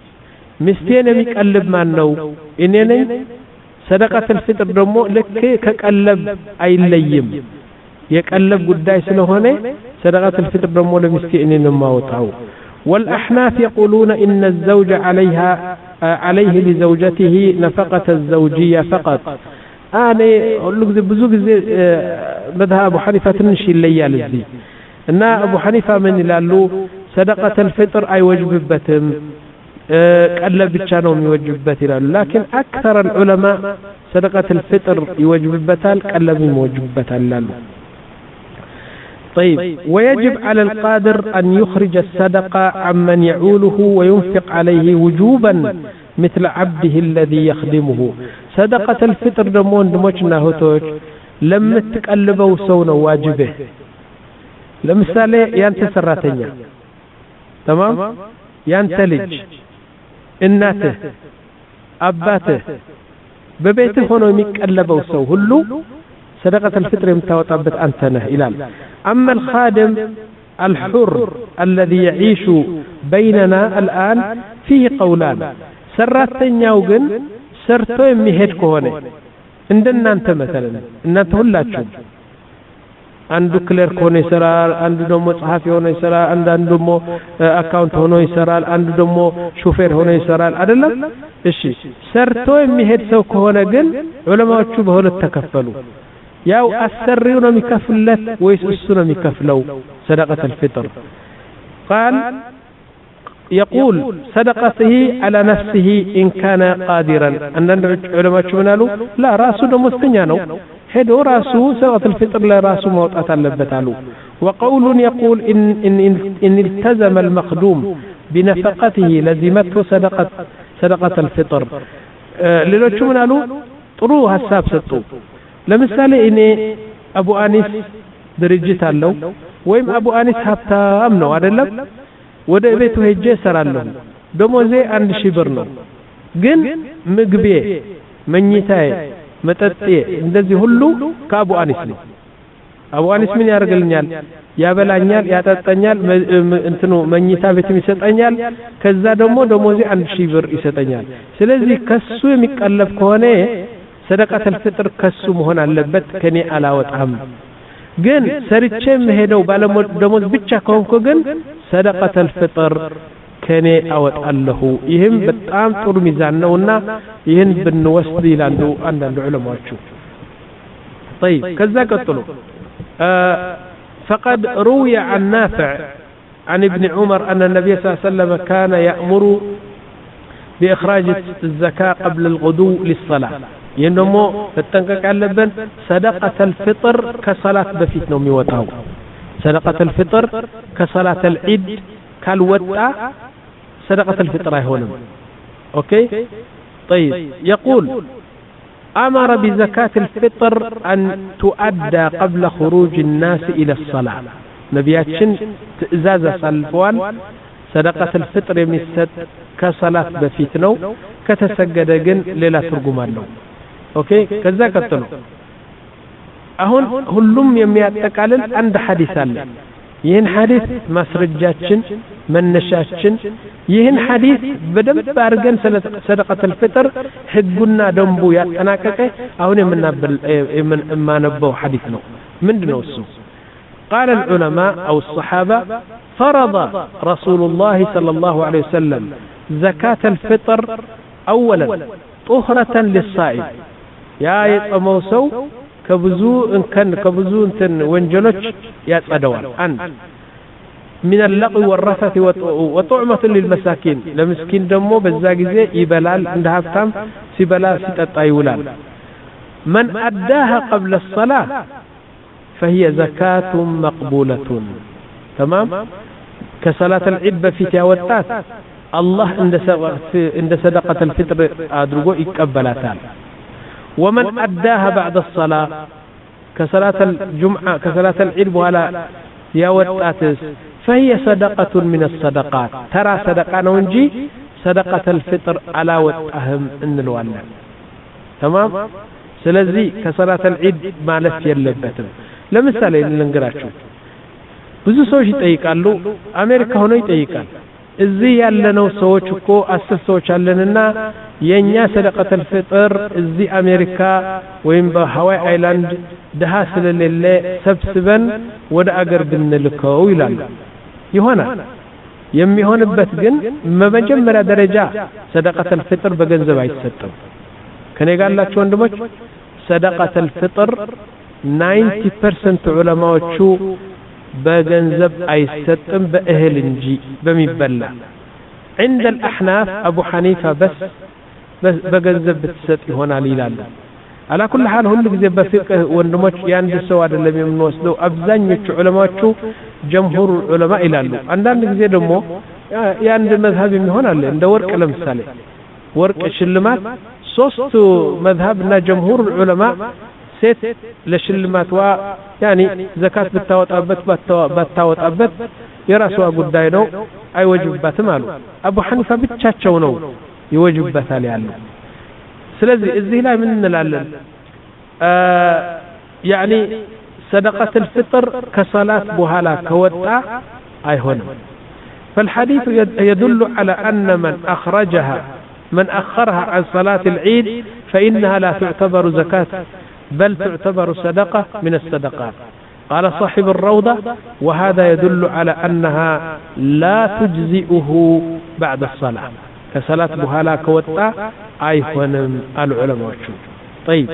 ሚስቴን የሚቀልብ ማን ነው እኔ ነኝ صدقة الفطر دمو لك كقلب አይለይም የቀለብ ጉዳይ ስለሆነ صدقة الفطر دمو ለሚስኪን ማውጣው والأحناف يقولون إن الزوج عليها عليه لزوجته نفقة الزوجية فقط أنا أقول لك بزوج زي مذهب أبو حنيفة تنش الليال زي إن أبو حنيفة من لالو صدقة الفطر أي وجب بتم قلب بتشانهم يوجبበት ይላሉ لكن أكثر العلماء صدقة الفطر يوجبበታል قلب يوجبበታል ይላሉ طيب ويجب على القادر أن يخرج الصدقة عمن يعوله وينفق عليه وجوبا مثل عبده الذي يخدمه صدقة الفطر دمون دموچنا هوتوچ لما تقلبው ሰው ነው واجبه ለምሳሌ ያንተ ሰራተኛ تمام ያንተ ልጅ እናትህ አባትህ በቤትህ ሆኖ የሚቀለበው ሰው ሁሉ صدقة الفطر የምታወጣበት አንተ ነህ ይላል أما الخادم الحر الذي يعيش بيننا الآن فيه قولان ሰራተኛው ግን ሰርቶ የሚሄድ ከሆነ እንደናንተ مثلا እናንተ ሁላችሁ አንዱ ክለርክ ሆኖ ይሰራል አንዱ ደግሞ ጸሐፊ ሆኖ ይሰራል አንዱ ደግሞ አካውንት ሆኖ ይሰራል አንዱ ደግሞ ሹፌር ሆኖ ይሰራል አይደለም እሺ ሰርቶ የሚሄድ ሰው ከሆነ ግን ዑለማዎቹ በሁለት ተከፈሉ ያው አሰሪው ነው የሚከፍለት ወይስ እሱ ነው የሚከፍለው صدقة الفطر قال يقول صدقته على نفسه إن كان قادرا أن العلماء قالوا لا راسه دمستنيا ነው ሄዶ ራሱ صدقة الفطر ለራሱ ማውጣት አለበት አሉ وقول يقول إن, إن, إن التزم المخدوم بنفقته لزمته صدقة صدقة الفطر ሌሎቹ ምን አሉ ጥሩ ሐሳብ ሰጡ ለምሳሌ እኔ አቡ አኒስ ድርጅት አለው ወይም አቡ አኒስ ሀብታም ነው አይደለም ወደ ቤቱ ሄጄ እሰራለሁ ደሞዜ አንድ ሺህ ብር ነው ግን ምግቤ መኝታዬ መጠጤ እንደዚህ ሁሉ ከአቡ አኒስ ነው አቡ አኒስ ምን ያደርግልኛል ያበላኛል ያጠጣኛል እንትኑ መኝታ ቤትም ይሰጠኛል ከዛ ደግሞ ደሞዜ አንድ ሺህ ብር ይሰጠኛል ስለዚህ ከሱ የሚቀለብ ከሆነ صدقة الفطر ከሱ መሆን አለበት ከኔ አላወጣም ግን ሰርቼ መሄደው ባለሞት ደሞዝ ብቻ ከሆንኩ ግን صدقة الفطر ከኔ አወጣለሁ ይህም በጣም ጥሩ ሚዛን ነውና ይህን ብንወስድ ይላሉ አንዳንድ ዑለማዎቹ طيب ከዛ ቀጥሎ فقد روي عن نافع عن ابن عمر أن النبي صلى الله عليه وسلم كان يأمر بإخراج الزكاة قبل الغدو للصلاة ينمو تتنقق علبن صدقة الفطر كصلاة بفيت نومي وطاو صدقة الفطر كصلاة العيد كالوطا صدقة الفطر هنا أوكي طيب يقول أمر بزكاة الفطر أن تؤدى قبل خروج الناس إلى الصلاة نبياتشن تأزاز صلفوان صدقة الفطر يمسد كصلاة بفيتنو كتسجد جن للا ترجم له أوكي كذا كتلو أهون هلهم يمياتك على عند حديث الله ይህን ሐዲስ ማስረጃችን መነሻችን ይህን ሐዲስ በደንብ አድርገን ሰደቀተል ፍጥር ህጉና ደንቡ ያጠናቀቀ አሁን የምናበል የምናነበው ሐዲስ ነው ምንድነው እሱ قال العلماء أو الصحابة فرض رسول الله صلى الله عليه وسلم زكاة الفطر أولا طهرة للصائم يا يطموسو كبزو إن كان كبزو انتن وانجلوش يتصدوان أن من اللقو والرفث وطعمة للمساكين لمسكين دمو بزاقزي يبلال عندها فتام سيبلا ستتايولان من أداها قبل الصلاة فهي زكاة مقبولة تمام كصلاة العيد في تاوتات الله عند صدقة الفطر أدرجو يقبلاتان ومن أداها بعد الصلاة كصلاة الجمعة كصلاة العيد ولا يا وتاتس فهي صدقة من الصدقات ترى صدقة نونجي صدقة الفطر على وتأهم إن الوانا تمام سلزي كصلاة العيد ما لف يلبتم لمثال لنقرأشو ብዙ ሰዎች ይጠይቃሉ አሜሪካ ሆነው ይጠይቃል እዚህ ያለነው ሰዎች እኮ አስር ሰዎች አለንና የኛ ሰደቀተል ፍጥር እዚህ አሜሪካ ወይም በሃዋይ አይላንድ ደሃ ስለሌለ ሰብስበን ወደ አገር ብንልከው ይላሉ ይሆናል የሚሆንበት ግን በመጀመሪያ ደረጃ ሰደቀተል ፍጥር በገንዘብ አይሰጥም ከኔ ጋር ያላችሁ ወንድሞች ሰደቀተል ፍጥር ninety percent ዑለማዎቹ በገንዘብ አይሰጥም በእህል እንጂ በሚበላ عند الأحناف أبو حنيفة بس بجنزب بتسات هنا ليلان على كل حال هم اللي بفقه وندمج ياند سواد اللي بيمنوسلو أبزان علماء شو جمهور العلماء إلالو عندنا نجزي دمو ياند مذهب من هنا اللي عند ورق المثالي ورق الشلمات صوت مذهبنا جمهور العلماء ست لشلمات و يعني زكاة بالتوت أبت بالتوت أبت يراسوا قداي نو أي وجب باتمالو أبو حنيفة بتشاتشو نو يوجب بثالي عنه سلزي الزهلا من العلل آه يعني صدقة الفطر كصلاة بهالا كوتا أي هنا فالحديث يدل على أن من أخرجها من أخرها عن صلاة العيد فإنها لا تعتبر زكاة بل تعتبر صدقة من الصدقات قال صاحب الروضة وهذا يدل على أنها لا تجزئه بعد الصلاة كصلاة بهالا كوتا أي هنا العلماء طيب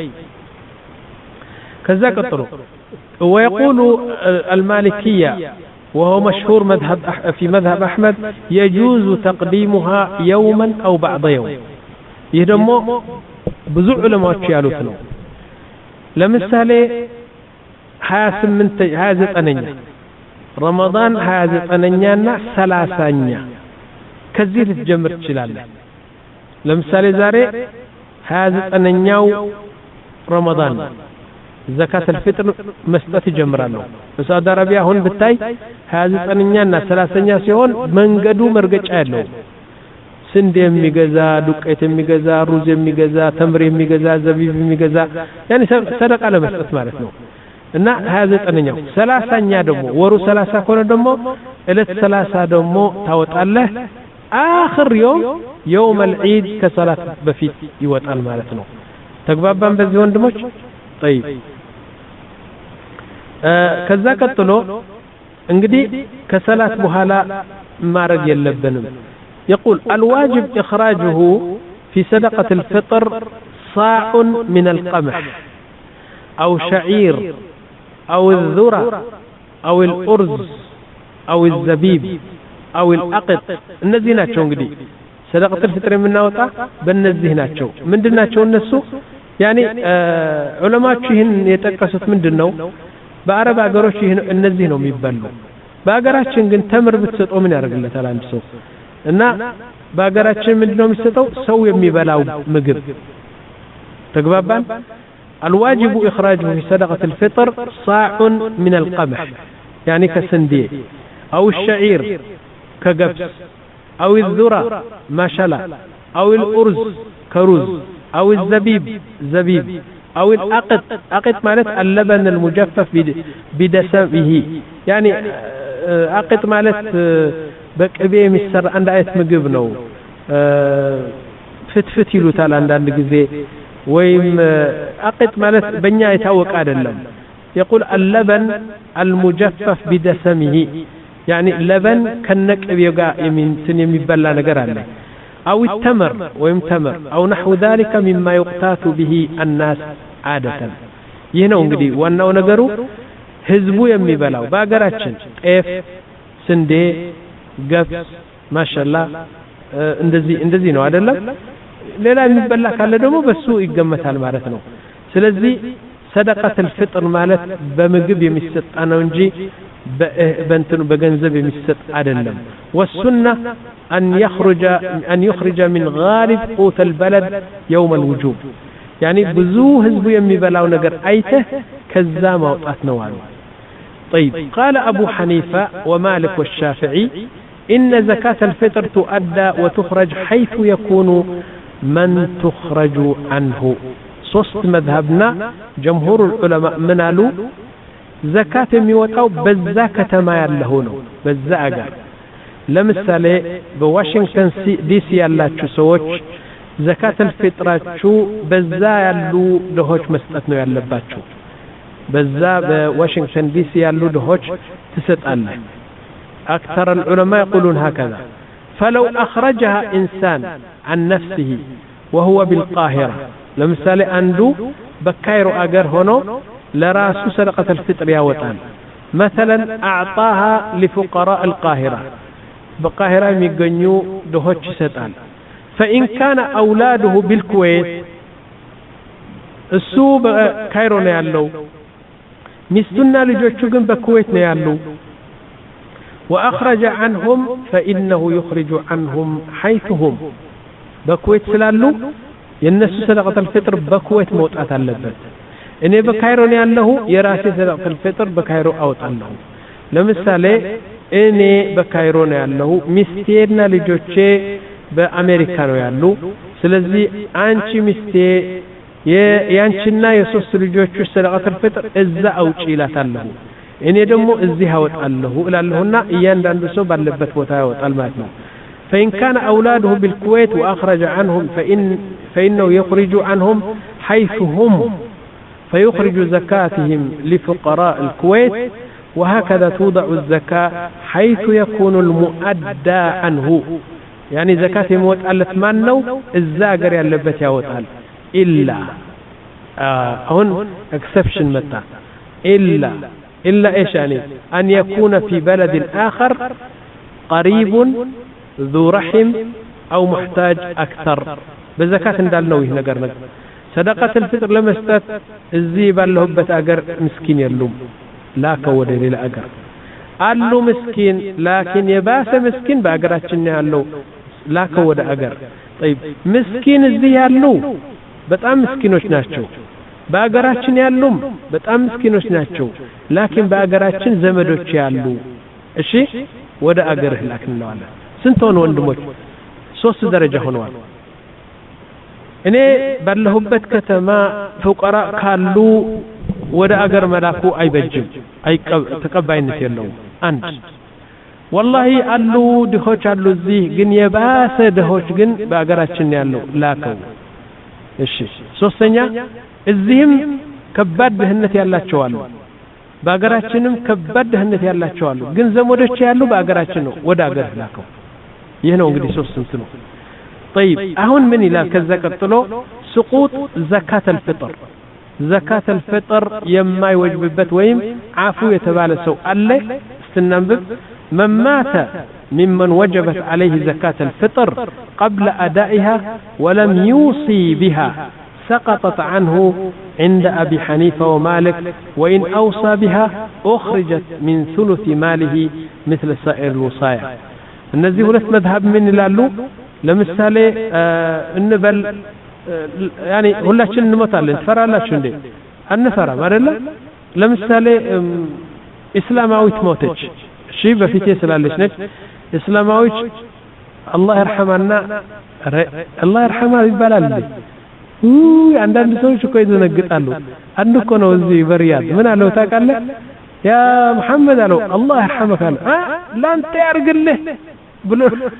كذاك الطرق ويقول المالكية وهو مشهور مذهب في مذهب أحمد يجوز تقديمها يوما أو بعض يوم يهدمو بزوع علماء يالوتنو لمثالي هذا من هذا أننيا رمضان هذا أننيا ثلاثانيا كزير تجمر تشلالة لمثالي زاري هذا أننياو رمضان زكاة الفطر مسألة جمرانو بسعود عربية هون بالتاي هذا أننيا ثلاثانيا سيهون من قدو مرقج آلو سند يميغزا دقيت يميغزا روز يميغزا تمر يميغزا زبيب يميغزا يعني صدق على مسألة مالتنا إن هذا أننياو ثلاثانيا دمو ورو ثلاثة كون دمو إلى ثلاثة دمو توت الله آخر يوم يوم العيد كصلاة بفيت يوت المالتنا تقبابا بزيون دموش طيب آه كذا كتلو انقدي كصلاة بهالا مارد يلبنم يقول الواجب إخراجه في صدقة الفطر صاع من القمح أو شعير أو الذرة أو الأرز أو الزبيب أو الأقط النزينات شو انقدي صدقة الفطر من نوتا بالنزينات شو من دنا شو النسو يعني آه علماء شيهن يتقصت من دنو بعرب أقروش شيهن النزينو ميبالو بأقراتشن قن تمر بتسطو من يرق الله تعالى عندسو እና በአገራችን ምንድነው የሚሰጠው ሰው የሚበላው ምግብ تقبابان الواجب إخراجه في صدقة الفطر صاع من القمح يعني كسندي أو الشعير كقبس أو الذرة ماشلا أو الأرز كرز أو الزبيب زبيب أو الأقط أقط مالت اللبن المجفف بدسمه يعني أقط مالت بقبيه مستر عند آية مقبنو فتفت يلوتال عند قزي ويم أقط مالت بنيا يتوق عدلم يقول اللبن المجفف بدسمه يعني اللبن كنك بيقع يمين تنمي بلا نقر عليه أو التمر ويم تمر أو نحو ذلك مما يقتات به الناس عادة يهنا انقدي وانا ونقروا هزبو يمي بلاو باقراتشن قيف سندي قفص ما شاء الله اندزي اندزي نو عدلم ليلا يمبلا كاله دمو بسو يقمتال مالتنا سلزي صدقة الفطر مالت بمقب يمسط أنا ونجي بنتن بجنزب يمسط عدلم والسنة أن يخرج أن يخرج من غالب قوت البلد يوم الوجوب يعني بزو هزبو يمي بلاو نقر أيته كذا موطأت نوال طيب قال أبو حنيفة ومالك والشافعي إن زكاة الفطر تؤدى وتخرج حيث يكون من تخرج عنه صوست مذهبنا جمهور العلماء منالو زكاة يميوتاو بزا كتما يالهونو بزا أقار لمثالي بواشنطن دي سي يالاتشو سووش زكاة الفطراتشو بزا يالو دهوش مستقنو يالباتشو بزا بواشنطن دي سي يالو دهوش تستقنو أكثر العلماء يقولون هكذا فلو أخرجها إنسان عن نفسه وهو بالقاهرة لمثالي أندو بكايرو أجر هونو لراسو صدقة الفطر يا وطن مثلا أعطاها لفقراء القاهرة بقاهرة يميقنيو دهوش ستان فإن كان أولاده بالكويت السو بكايرو نيالو مستنا لجوشوغن بكويت نيالو وأخرج عنهم فإنه يخرج عنهم حيث هم بكويت سلالو ينسو صدقة الفطر بكويت موت أتلبت إني بكايرو نيالله يراسي صدقة الفطر بكايرو أوت عنه لمثالي إني بكايرو نيالله مستيرنا لجوشي بأمريكا نيالو سلزي أنشي مستي يانشنا يسوس لجوشي صدقة الفطر إزا أوشي لا تله እኔ ደግሞ እዚህ አወጣለሁ እላለሁና እያንዳንዱ ሰው ባለበት ቦታ ያወጣል ማለት ነው فإن كان أولاده بالكويت وأخرج عنهم فإن فإنه يخرج عنهم حيث هم فيخرج زكاتهم لفقراء الكويت وهكذا توضع الزكاة حيث يكون المؤدى عنه يعني زكاة موت ألت مانو الزاقر يلبت يوطال إلا آه هون exception متى إلا إلا إيش يعني أن يكون في بلد آخر قريب ذو رحم أو محتاج أكثر بزكاة ندال نويه نقر نقر صدقة الفطر لما استات الزيب اللي هبت أقر مسكين يلوم لا كودي للا أقر قالوا مسكين لكن يباس مسكين بأقراتشني قالوا لا كودي أقر طيب مسكين الزي يلو بتأم مسكينوش ناشو በአገራችን ያሉም በጣም ምስኪኖች ናቸው ላኪን በአገራችን ዘመዶች ያሉ እሺ ወደ አገርህ ላክነዋለን ስንት ሆነ ወንድሞች ሶስት ደረጃ ሆነዋል እኔ ባለሁበት ከተማ ፍقራ ካሉ ወደ አገር መላኩ አይበጅም አይቀብ ተቀባይነት የለውም አንድ والله አሉ ድሆች አሉ እዚህ ግን የባሰ ድሆች ግን በአገራችን ያለው ላከው እሺ ሶስተኛ እዚህም ከባድ ድህነት ያላቸው አሉ በአገራችንም ከባድ ድህነት ያላቸው አሉ ግን ዘመዶች ያሉ በአገራችን ነው ወደ አገር ላከው ይሄ ነው እንግዲህ ሶስት ስንት ነው طيب አሁን ምን ይላል ከዛ ቀጥሎ سقوط زكاة الفطر زكاة الفطر የማይወጅብበት ወይም አፉ የተባለ ሰው አለ استنبب من مات ممن وجبت عليه زكاة الفطر قبل أدائها ولم يوصي بها سقطت عنه عند أبي حنيفة ومالك وإن أوصى بها أخرجت من ثلث ماله مثل سائر الوصايا النزيه لت مذهب من لالو لمثالي آه النبل ያኒ ሁላችን እንሞታለን ትፈራላችሁ እንዴ አንፈራም አይደለም ለምሳሌ እስላማዊት ሞተች እሺ በፊቴ ስላለች ነች እስላማዊት አላህ ይርሐማና አላህ ይርሐማ ይባላል ኡይ አንዳንድ ሰዎች እኮ ይዘነግጣሉ አንድ እኮ ነው እዚህ በሪያድ ምን አለው ታውቃለህ ያ መሐመድ አለው አላህ ይርሐመክ አለ ላንተ ያርግልህ ብሎ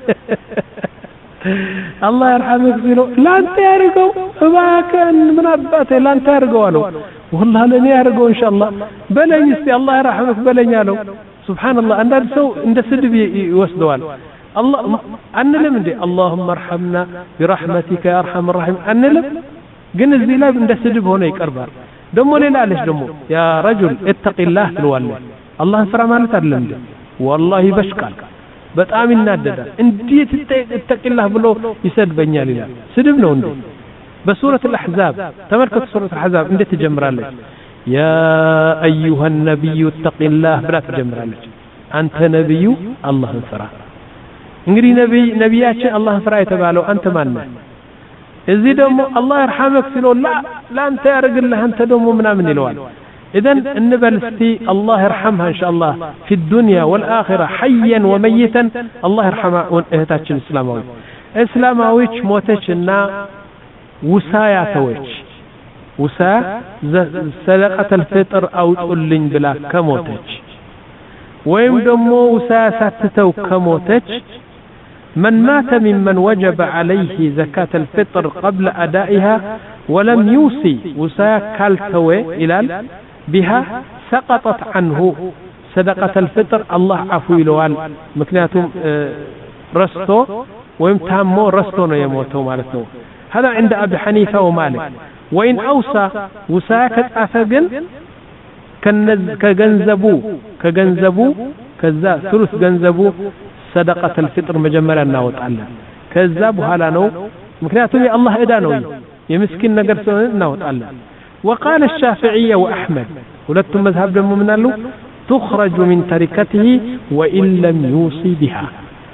አላህ ይርሐመክ ብሎ ላንተ ያርገው እባክህን ምን አባቴ ላንተ ያርገው አለው والله ለኔ ያርገው ኢንሻአላህ በለኝ እስቲ አላህ ይርሐመክ በለኝ አለው ሱብሃንአላህ አንዳንድ ሰው እንደ ስድብ ይወስደዋል الله አንልም እንዴ اللهم ارحمنا برحمتك يا ارحم الراحمين አንልም ግን እዚህ ላይ እንደ ስድብ ሆነ ይቀርባል ደሞ ሌላ አለሽ ደሞ ያ ረጁል اتقي ትለዋለህ አላህን ፍራ ማለት አይደለም እንዴ والله በሽቃል በጣም ይናደዳል እንዴት اتقي ብሎ ይሰድበኛል ይላል ስድብ ነው እንዴ በሱረቱ الأحزاب ተመልከቱ ሱረቱ الأحزاب እንዴት ትጀምራለች يا ايها النبي اتقي الله ብላ ትጀምራለች አንተ ነብዩ አላህን ፍራ እንግዲህ ነብይ ነብያችን አላህን ፍራ የተባለው አንተ ማን ነህ እዚህ ደግሞ አላህ ይርሐመክ ሲለው ላ ላንተ ያርግልህ አንተ ደግሞ ምናምን ይለዋል اذا እንበል እስቲ አላህ ይርሐምها ان شاء الله في الدنيا والاخره حيا وميتا الله يرحمها እህታችን እስላማዊ እስላማዊች ሞተችና ውሳያ ተወች ውሳ ሰደቀተ الفطر አውጡልኝ ብላ ከሞተች ወይም ደግሞ ውሳያ ሳትተው ከሞተች من مات ممن وجب عليه زكاة الفطر قبل أدائها ولم يوصي وسايا كالتوي إلى بها سقطت عنه صدقة الفطر الله عفو يلوان مكنياتهم رستو ويمتامو رستو يموتو مالتنو هذا عند أبي حنيفة ومالك وإن أوصى وسايا كتأفقن كجنزبو كجنزبو كذا ثلث جنزبو صدقة الفطر مجمرا ناوت الله كذا بحالا نو مكنياتهم يا الله إدانو يمسكن نقر ناوت الله وقال الشافعية وأحمد ولدتم مذهب دمو من الله تخرج من تركته وإن لم يوصي بها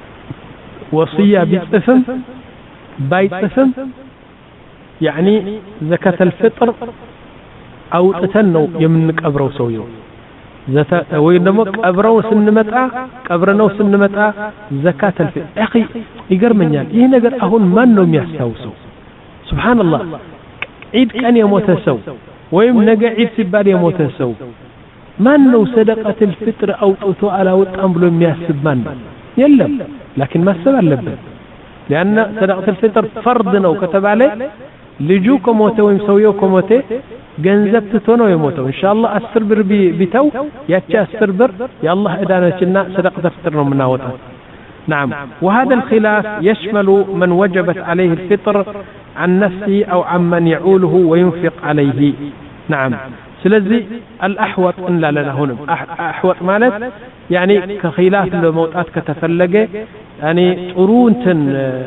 وصية بالطفم بايتفم يعني زكاة الفطر أو تتنو يمنك أبرو سويو زتا وينما قبرو سنمطا قبرنو سنمطا زكاه الفطر اخي يገርመኛል ይሄ ነገር አሁን ማን ነው የሚያስታውሰው ሱብሃንአላህ ዒድ ቀን የሞተ ሰው ወይም ነገ ዒድ ሲባል የሞተ ሰው ማን ነው ሰደቀተ الفطر አውጥቶ አላወጣም ብሎ የሚያስብ ማን ነው የለም لكن ማሰብ አለበት لان صدقه الفطر فرض ነው ከተባለ ልጁ ከሞተ ወይም ሰውየው ከሞተ ገንዘብ ትቶ ነው የሞተው ኢንሻአላህ አስር ብር ቢተው ያቺ አስር ብር የአላህ እዳነችና صدقه الفطر ነው የምናወጣው نعم وهذا الخلاف يشمل من وجبت عليه الفطر عن نفسه او عمن يعوله وينفق عليه نعم ስለዚህ الأحوط ان لا لنا هنا أحوط ማለት يعني كخلاف ለመውጣት ከተፈለገ يعني ጥሩንትን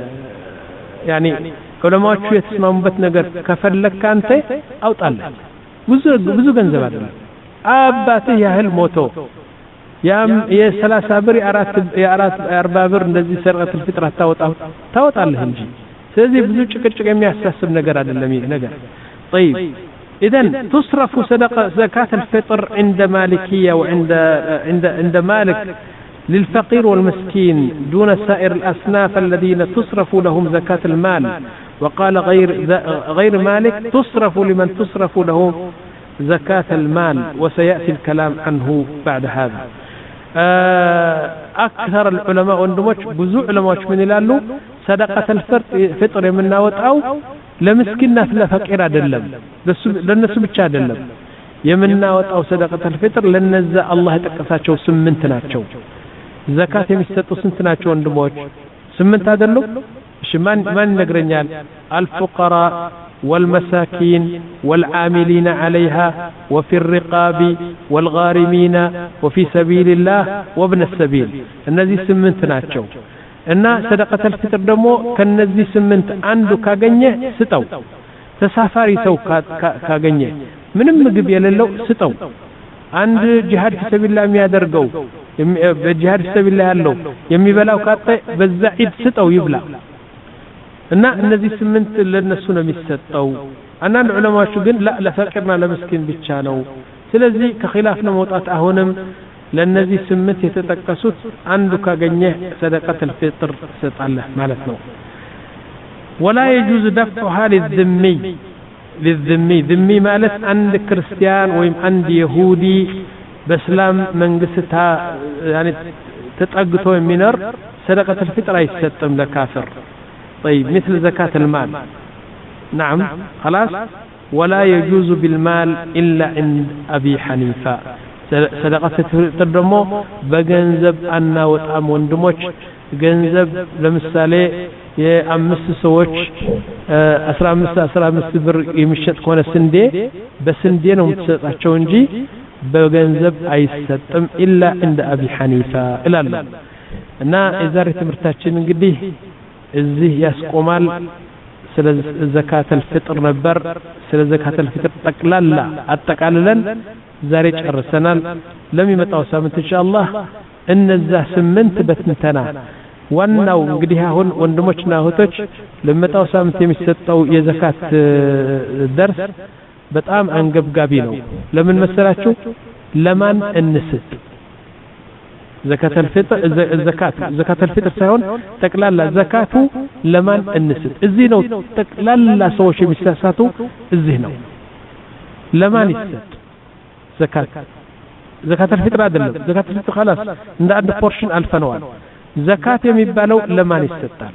يعني ዑለማዎቹ የተስማሙበት ነገር ከፈለክ አንተ አውጣለህ ብዙ ብዙ ገንዘብ አይደለም አባትህ ያህል ሞቶ ያም የ30 ብር የ4 የ4 40 ብር እንደዚህ ሰረቀት الفطر አታወጣው ታወጣለህ እንጂ ስለዚህ ብዙ ጭቅጭቅ የሚያሳስብ ነገር አይደለም ይሄ ነገር طيب اذا تصرف صدقه زكاه الفطر عند مالكيه وعند عند عند مالك للفقير والمسكين دون سائر الأصناف الذين تصرف لهم زكاة المال وقال غير غير مالك تصرف لمن تصرف له زكاة المال وسيأتي الكلام عنه بعد هذا أكثر العلماء وندمج بزوع علماء من يلالو صدقة الفطر من أو لمسكنات لفقير أدلم للناس بتشا أدلم يمنا أو صدقة الفطر لنزا الله تكفاتشو سمنتناتشو زكاة የሚሰጡ ስንት ናቸው ወንድሞች ስምንት አይደሉ እሺ ማን ማን ይነግረኛል الفقراء والمساكين والعاملين عليها وفي الرقاب والغارمين وفي سبيل الله وابن السبيل እነዚህ ስምንት ናቸው እና صدقة الفطر ደግሞ ከነዚህ ስምንት አንዱ ካገኘ ስጠው ተሳፋሪ ሰው ካገኘ ምንም ምግብ የሌለው ስጠው አንድ ጂሃድ في سبيل الله የሚያደርገው በጂሃድ في سبيل الله ያለው የሚበላው ካጣ በዛ ዒድ ስጠው ይብላ እና እነዚህ ስምንት ለነሱ ነው የሚሰጠው አንዳንድ ዑለማዎች ግን ላ ለፈቅርና ለምስኪን ብቻ ነው ስለዚህ ከኺላፍ ነው መውጣት አሁንም ለነዚህ ስምንት የተጠቀሱት አንዱ ካገኘ ሰደቀተ الفطر ሰጣለህ ማለት ነው ولا يجوز دفعها للذمي للذمي ذمي ማለት አንድ ክርስቲያን ወይም አንድ ይሁዲ በእስላም መንግስታ يعني ተጠግቶ የሚኖር ሰደቀተ الفطر አይሰጥም ለካፍር طيب مثل زكاة المال نعم خلاص ولا يجوز بالمال إلا عند أبي حنيفة صدقة الفطر دمو بجنزب أنا وطعم وندموش جنزب لمثالي የአምስት ሰዎች አስራ አምስት አስራ አምስት ብር የሚሸጥ ከሆነ ስንዴ በስንዴ ነው የምትሰጣቸው እንጂ በገንዘብ አይሰጥም ኢላ عند أبي حنيفة ይላል እና የዛሬ ትምህርታችን እንግዲህ እዚህ ያስቆማል ስለ ዘካተ الفطر ነበር ስለ ዘካተ الفطر ጠቅላላ አጠቃልለን ዛሬ ጨርሰናል ለሚመጣው ሳምንት ኢንሻአላህ እነዛ ስምንት በትንተና ዋናው እንግዲህ አሁን ወንድሞችና እህቶች ለሚመጣው ሳምንት የሚሰጠው የዘካት ደርስ በጣም አንገብጋቢ ነው ለምን መሰላችሁ ለማን እንስጥ زكاة الفطر الزكاة زكاة الفطر ሳይሆን ጠቅላላ ዘካቱ ለማን እንስጥ እዚህ ነው ጠቅላላ ሰዎች የሚሳሳቱ እዚህ ነው ለማን ይሰጥ ዘካት زكاة الفطر አይደለም زكاة الفطر خلاص እንደ አንድ ፖርሽን አልፈነዋል ዘካት የሚባለው ለማን ይሰጣል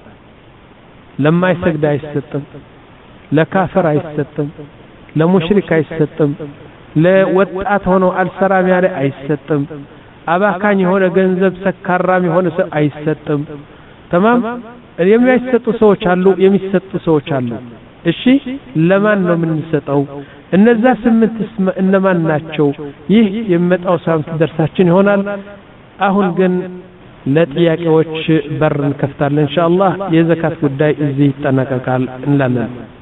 ለማይሰግድ አይሰጥም ለካፍር አይሰጥም ለሙሽሪክ አይሰጥም ለወጣት ሆኖ አልሰራም ያለ አይሰጥም አባካኝ የሆነ ገንዘብ ሰካራም የሆነ ሰው አይሰጥም تمام የሚያሰጡ ሰዎች አሉ የሚሰጡ ሰዎች አሉ እሺ ለማን ነው የምንሰጠው እነዛ ስምንት እነማን ናቸው ይህ የሚመጣው ሳምንት ደርሳችን ይሆናል አሁን ግን ለጥያቄዎች በር እንከፍታለን ኢንሻአላህ የዘካት ጉዳይ እዚህ ይጠናቀቃል እንላለን